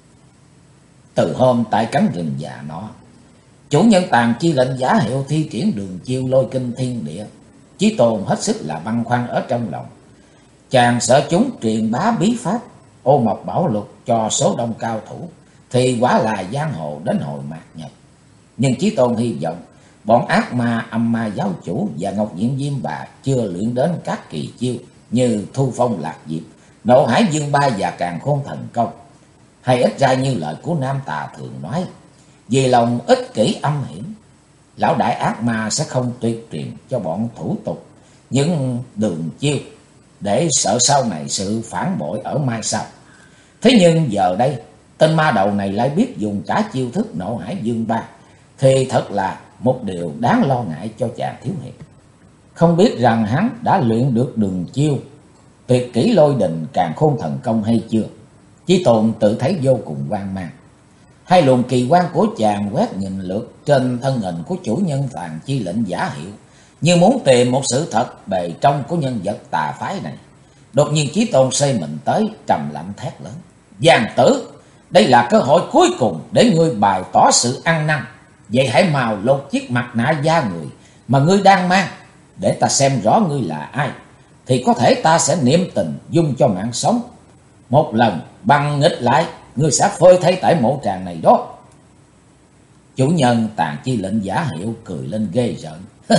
Từ hôm tại cánh rừng già nọ, chủ nhân Tàn Chi lệnh giả hiệu thi triển đường chiêu lôi kinh thiên địa, Chí Tôn hết sức là băn khoăn ở trong lòng. Chàng sợ chúng truyền bá bí pháp Ô Mộc Bảo Lục cho số đông cao thủ, thì quả là giang hồ đến hồi mạt nhập. Nhưng Chí Tôn hy vọng bọn ác ma Âm Ma Giáo chủ và Ngọc Diện Diêm Bà chưa luyện đến các kỳ chiêu như Thu Phong Lạc Diệp, nộ hải dương ba và Càn Khôn Thần Công. Hay ít ra như lời của Nam Tà thường nói, vì lòng ích kỷ âm hiểm, lão đại ác ma sẽ không tuyệt truyền cho bọn thủ tục những đường chiêu, để sợ sau này sự phản bội ở mai sau. Thế nhưng giờ đây, tên ma đầu này lại biết dùng cả chiêu thức nộ hải dương ba, thì thật là một điều đáng lo ngại cho chàng thiếu hiệp. Không biết rằng hắn đã luyện được đường chiêu tuyệt kỹ lôi đình Càn Khôn Thần Công hay chưa? Chí Tôn tự thấy vô cùng hoang mang. Hai luồng kỳ quan của chàng quét nhìn lượt trên thân hình của chủ nhân Tàn Chi lệnh giả hiệu, như muốn tìm một sự thật bề trong của nhân vật tà phái này. Đột nhiên Chí Tôn xây mình tới, trầm lạnh thét lớn: Giang tử, đây là cơ hội cuối cùng để ngươi bày tỏ sự ăn năn. Vậy hãy mau lột chiếc mặt nạ da người mà ngươi đang mang, để ta xem rõ ngươi là ai, thì có thể ta sẽ niệm tình dung cho mạng sống. Một lần bằng nghịch lại ngươi sẽ phơi thay tại mộ tràng này đó. Chủ nhân Tàn Chi lệnh Giả Hiệu cười lên ghê rợn.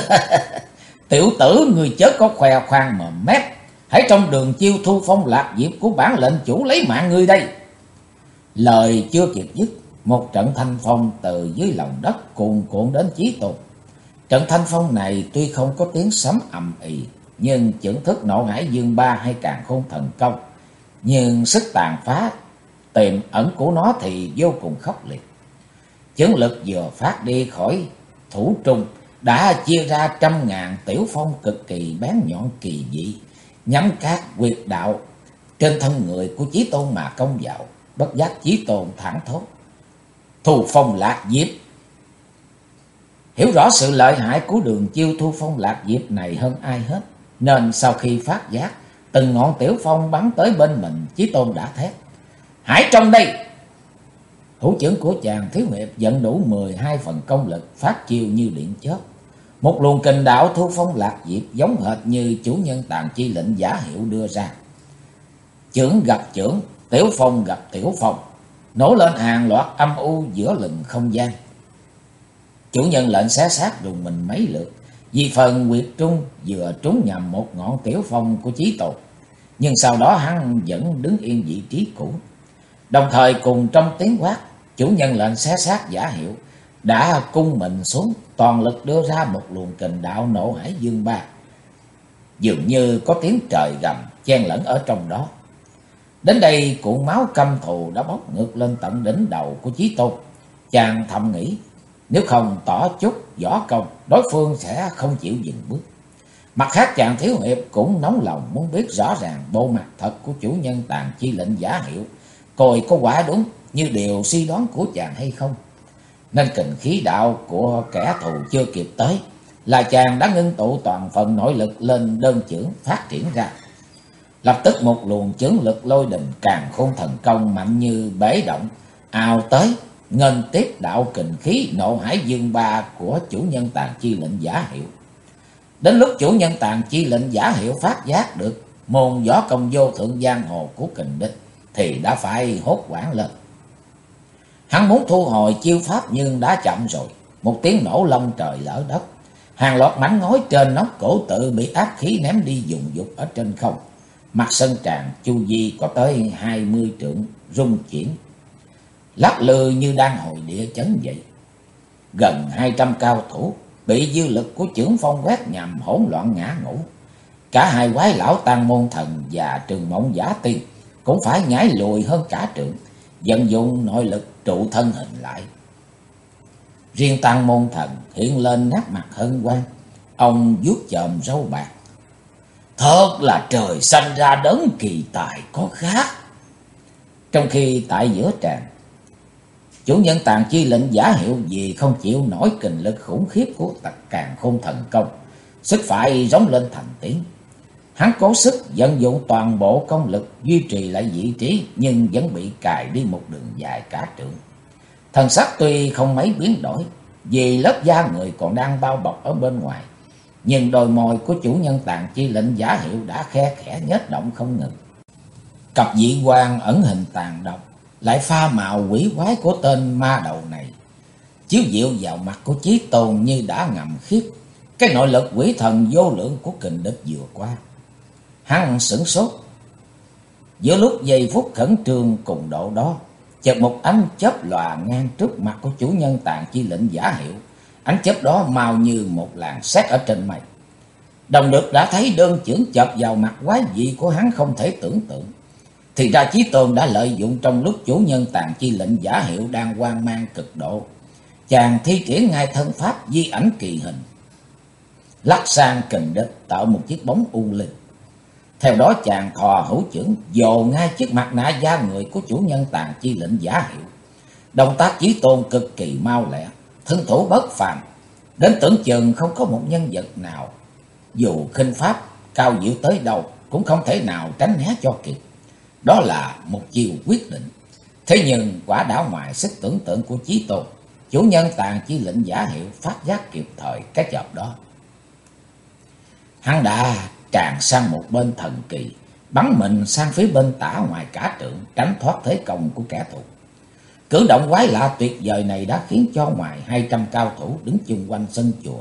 Tiểu tử, ngươi chớ có khoe khoang mà mép. Hãy trong đường chiêu thu phong lạc diệp của bản lệnh chủ lấy mạng ngươi đây. Lời chưa kịp dứt, một trận thanh phong từ dưới lòng đất cuồn cuộn đến Chí Tôn. Trận thanh phong này tuy không có tiếng sấm ầm ĩ, nhưng chưởng thức Nộ Hải Dương Ba hay Càn Khôn Thần Công, nhưng sức tàn phá tiềm ẩn của nó thì vô cùng khốc liệt. Chưởng lực vừa phát đi khỏi thủ trung đã chia ra trăm ngàn tiểu phong cực kỳ bén nhọn kỳ dị, nhắm các quyệt đạo trên thân người của Chí Tôn mà công vào. Bất giác Chí Tôn thẳng thốt: Thu phong lạc diệp. Hiểu rõ sự lợi hại của đường chiêu thu phong lạc diệp này hơn ai hết, nên sau khi phát giác từng ngọn tiểu phong bắn tới bên mình, Chí Tôn đã thét: Hãy trong đây! Hữu chưởng của chàng thiếu hiệp dẫn đủ 12 phần công lực, phát chiêu như điện chớp. Một luồng kình đạo thu phong lạc diệp giống hệt như chủ nhân Tàn Chi lệnh Giả Hiệu đưa ra. Chưởng gặp chưởng, tiểu phong gặp tiểu phong, nổ lên hàng loạt âm u giữa lừng không gian. Chủ nhân lệnh xé xác đùng mình mấy lượt, vì phần quyệt trung vừa trúng nhầm một ngọn tiểu phong của Chí Tôn, nhưng sau đó hắn vẫn đứng yên vị trí cũ. Đồng thời cùng trong tiếng quát, chủ nhân lệnh xé xác Giả Hiệu đã cung mình xuống, toàn lực đưa ra một luồng kình đạo Nộ Hải Dương Ba, dường như có tiếng trời gầm chen lẫn ở trong đó. Đến đây cuộn máu căm thù đã bốc ngược lên tận đỉnh đầu của Chí Tôn. Chàng thầm nghĩ, nếu không tỏ chút võ công, đối phương sẽ không chịu dừng bước. Mặt khác chàng thiếu hiệp cũng nóng lòng muốn biết rõ ràng bộ mặt thật của chủ nhân Tàn Chi lệnh Giả Hiệu, coi có quả đúng như điều suy đoán của chàng hay không. Nên kình khí đạo của kẻ thù chưa kịp tới, là chàng đã ngưng tụ toàn phần nội lực lên đơn chưởng phát triển ra. Lập tức một luồng chưởng lực lôi đình Càn Khôn Thần Công mạnh như bể động ào tới, nghênh tiếp đạo kình khí Nộ Hải Dương Ba của chủ nhân Tàn Chi lệnh Giả Hiệu. Đến lúc chủ nhân Tàn Chi lệnh Giả Hiệu phát giác được môn võ công vô thượng giang hồ của kình địch thì đã phải hốt hoảng lên. Hắn muốn thu hồi chiêu pháp nhưng đã chậm rồi. Một tiếng nổ long trời lở đất, hàng loạt mảnh ngói trên nóc cổ tự bị áp khí ném đi dùng dục ở trên không. Mặt sân tràng chu vi có tới 20 trượng rung chuyển, lắc lư như đang hồi địa chấn vậy. Gần 200 cao thủ bị dư lực của chưởng phong quét nhằm hỗn loạn ngã ngũ. Cả hai quái lão Tang Môn Thần và Trường Mộng Giả Tiên cũng phải nhảy lùi hơn cả trượng, vận dụng nội lực trụ thân hình lại. Riêng Tang Môn Thần hiện lên nét mặt hân hoan, ông vuốt chòm râu bạc: Thật là trời sanh ra đấng kỳ tài có khác. Trong khi tại giữa tràng, chủ nhân Tàn Chi lệnh Giả Hiệu vì không chịu nổi kình lực khủng khiếp của Càn Khôn Thần Công, sức phải rống lên thành tiếng. Hắn cố sức vận dụng toàn bộ công lực duy trì lại vị trí, nhưng vẫn bị cài đi một đường dài cả trượng. Thần sắc tuy không mấy biến đổi, vì lớp da người còn đang bao bọc ở bên ngoài, nhưng đôi môi của chủ nhân Tàn Chi lệnh Giả Hiệu đã khe khẽ nhếch động không ngừng. Cặp dị quan ẩn hình tàn độc lại pha màu quỷ quái của tên ma đầu này chiếu diệu vào mặt của Chí Tôn như đã ngầm khiếp cái nội lực quỷ thần vô lượng của kình địch vừa qua. Hắn sửng sốt. Giữa lúc giây phút khẩn trương cùng độ đó, chợt một ánh chớp lòa ngang trước mặt của chủ nhân Tàn Chi lệnh Giả Hiệu. Ánh chớp đó mau như một làn sét ở trên mây. Đồng được đã thấy đơn chưởng chợp vào mặt quái dị của hắn không thể tưởng tượng. Thì ra Chí Tôn đã lợi dụng trong lúc chủ nhân Tàn Chi lệnh Giả Hiệu đang hoang mang cực độ, chàng thi triển ngay thân pháp di ảnh kỳ hình, lắc sang kình địch tạo một chiếc bóng u linh. Theo đó chàng thò hữu chưởng dồ ngay chiếc mặt nạ da người của chủ nhân Tàn Chi lệnh Giả Hiệu. Động tác Chí Tôn cực kỳ mau lẹ, thân thủ bất phàm, đến tưởng chừng không có một nhân vật nào dù khinh pháp cao diệu tới đâu cũng không thể nào tránh né cho kịp. Đó là một chiều quyết định. Thế nhưng quả đảo ngoài sức tưởng tượng của Chí Tôn, chủ nhân Tàn Chi lệnh Giả Hiệu phát giác kịp thời cái chợp đó. Hắn đã tràn sang một bên thần kỳ, bắn mình sang phía bên tả ngoài cả trượng, tránh thoát thế công của kẻ thù. Cử động quái lạ tuyệt vời này đã khiến cho ngoài 200 cao thủ đứng chung quanh sân chùa,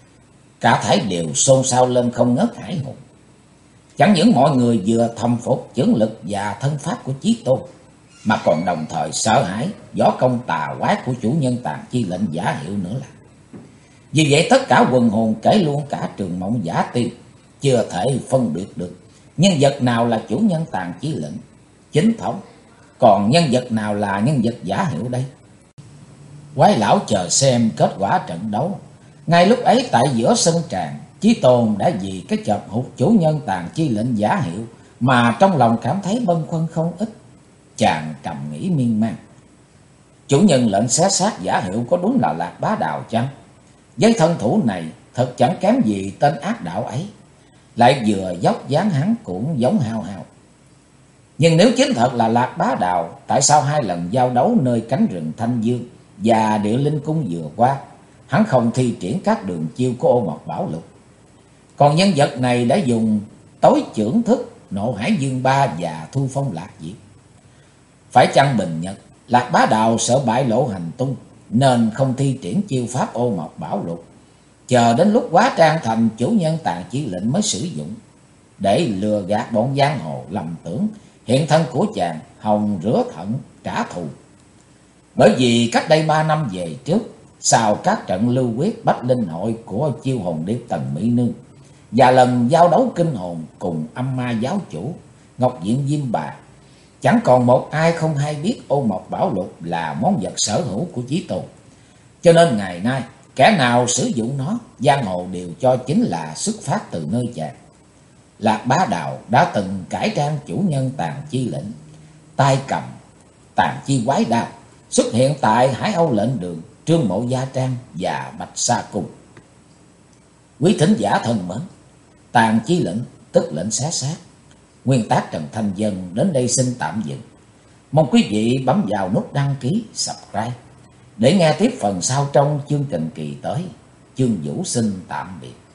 cả thảy đều xôn xao lên không ngớt hãi hùng. Chẳng những mọi người vừa thầm phục chưởng lực và thân pháp của Chí Tôn, mà còn đồng thời sợ hãi võ công tà quái của chủ nhân Tàn Chi lệnh giả hiệu nữa là. Vì vậy tất cả quần hồn, kể luôn cả Trường Mộng Giả Tiên, chưa thể phân biệt được nhân vật nào là chủ nhân Tàn Chi lệnh chính thống, còn nhân vật nào là nhân vật giả hiệu đây. Quái lão chờ xem kết quả trận đấu. Ngay lúc ấy tại giữa sân tràng, Chí Tôn đã vì cái chợt hụt chủ nhân Tàn Chi lệnh giả hiệu mà trong lòng cảm thấy bâng khuâng không ít. Chàng trầm nghĩ miên man, chủ nhân lệnh xé xác giả hiệu có đúng là Lạc Bá Đào chăng? Với thân thủ này thật chẳng kém gì tên ác đạo ấy, lại vừa dốc dáng hắn cũng giống hao hao. Nhưng nếu chính thật là Lạc Bá Đào, tại sao 2 lần giao đấu nơi cánh rừng Thanh Dương và Địa Linh Cung vừa qua, hắn không thi triển các đường chiêu của Ô Mộc Bảo Lục? Còn nhân vật này đã dùng tối chưởng thức, Nộ Hải Dương Ba và Thu Phong Lạc Diệp. Phải chăng bình nhật Lạc Bá Đào sợ bại lộ hành tung nên không thi triển chiêu pháp Ô Mộc Bảo Lục, chờ đến lúc hóa trang thành chủ nhân Tàn Chi lệnh mới sử dụng, để lừa gạt bọn giang hồ lầm tưởng hiện thân của chàng hòng rửa thận trả thù. Bởi vì cách đây 3 năm về trước, sau các trận lưu quyết Bách Linh hội của Chiêu Hồn Điệp Tần Mỹ Nương và lần giao đấu kinh hồn cùng Âm Ma giáo chủ Ngọc Diện Diêm Bà, chẳng còn một ai không hay biết Ô Mộc Bảo Lục là món vật sở hữu của Chí Tôn. Cho nên ngày nay kẻ nào sử dụng nó, giang hồ đều cho chính là xuất phát từ nơi chàng. Lạc Bá Đào đã từng cải trang chủ nhân Tàn Chi lệnh, tay cầm Tàn Chi quái đao, xuất hiện tại Hải Âu lệnh đường, Trương Mộ Gia Trang và Bạch Sa Cung. Quý thính giả thân mến, Tàn Chi lệnh tức lệnh xé xác, nguyên tác Trần Thanh Dân đến đây xin tạm dừng. Mong quý vị bấm vào nút đăng ký, subscribe để nghe tiếp phần sau trong chương trình kỳ tới. Chương Vũ xin tạm biệt.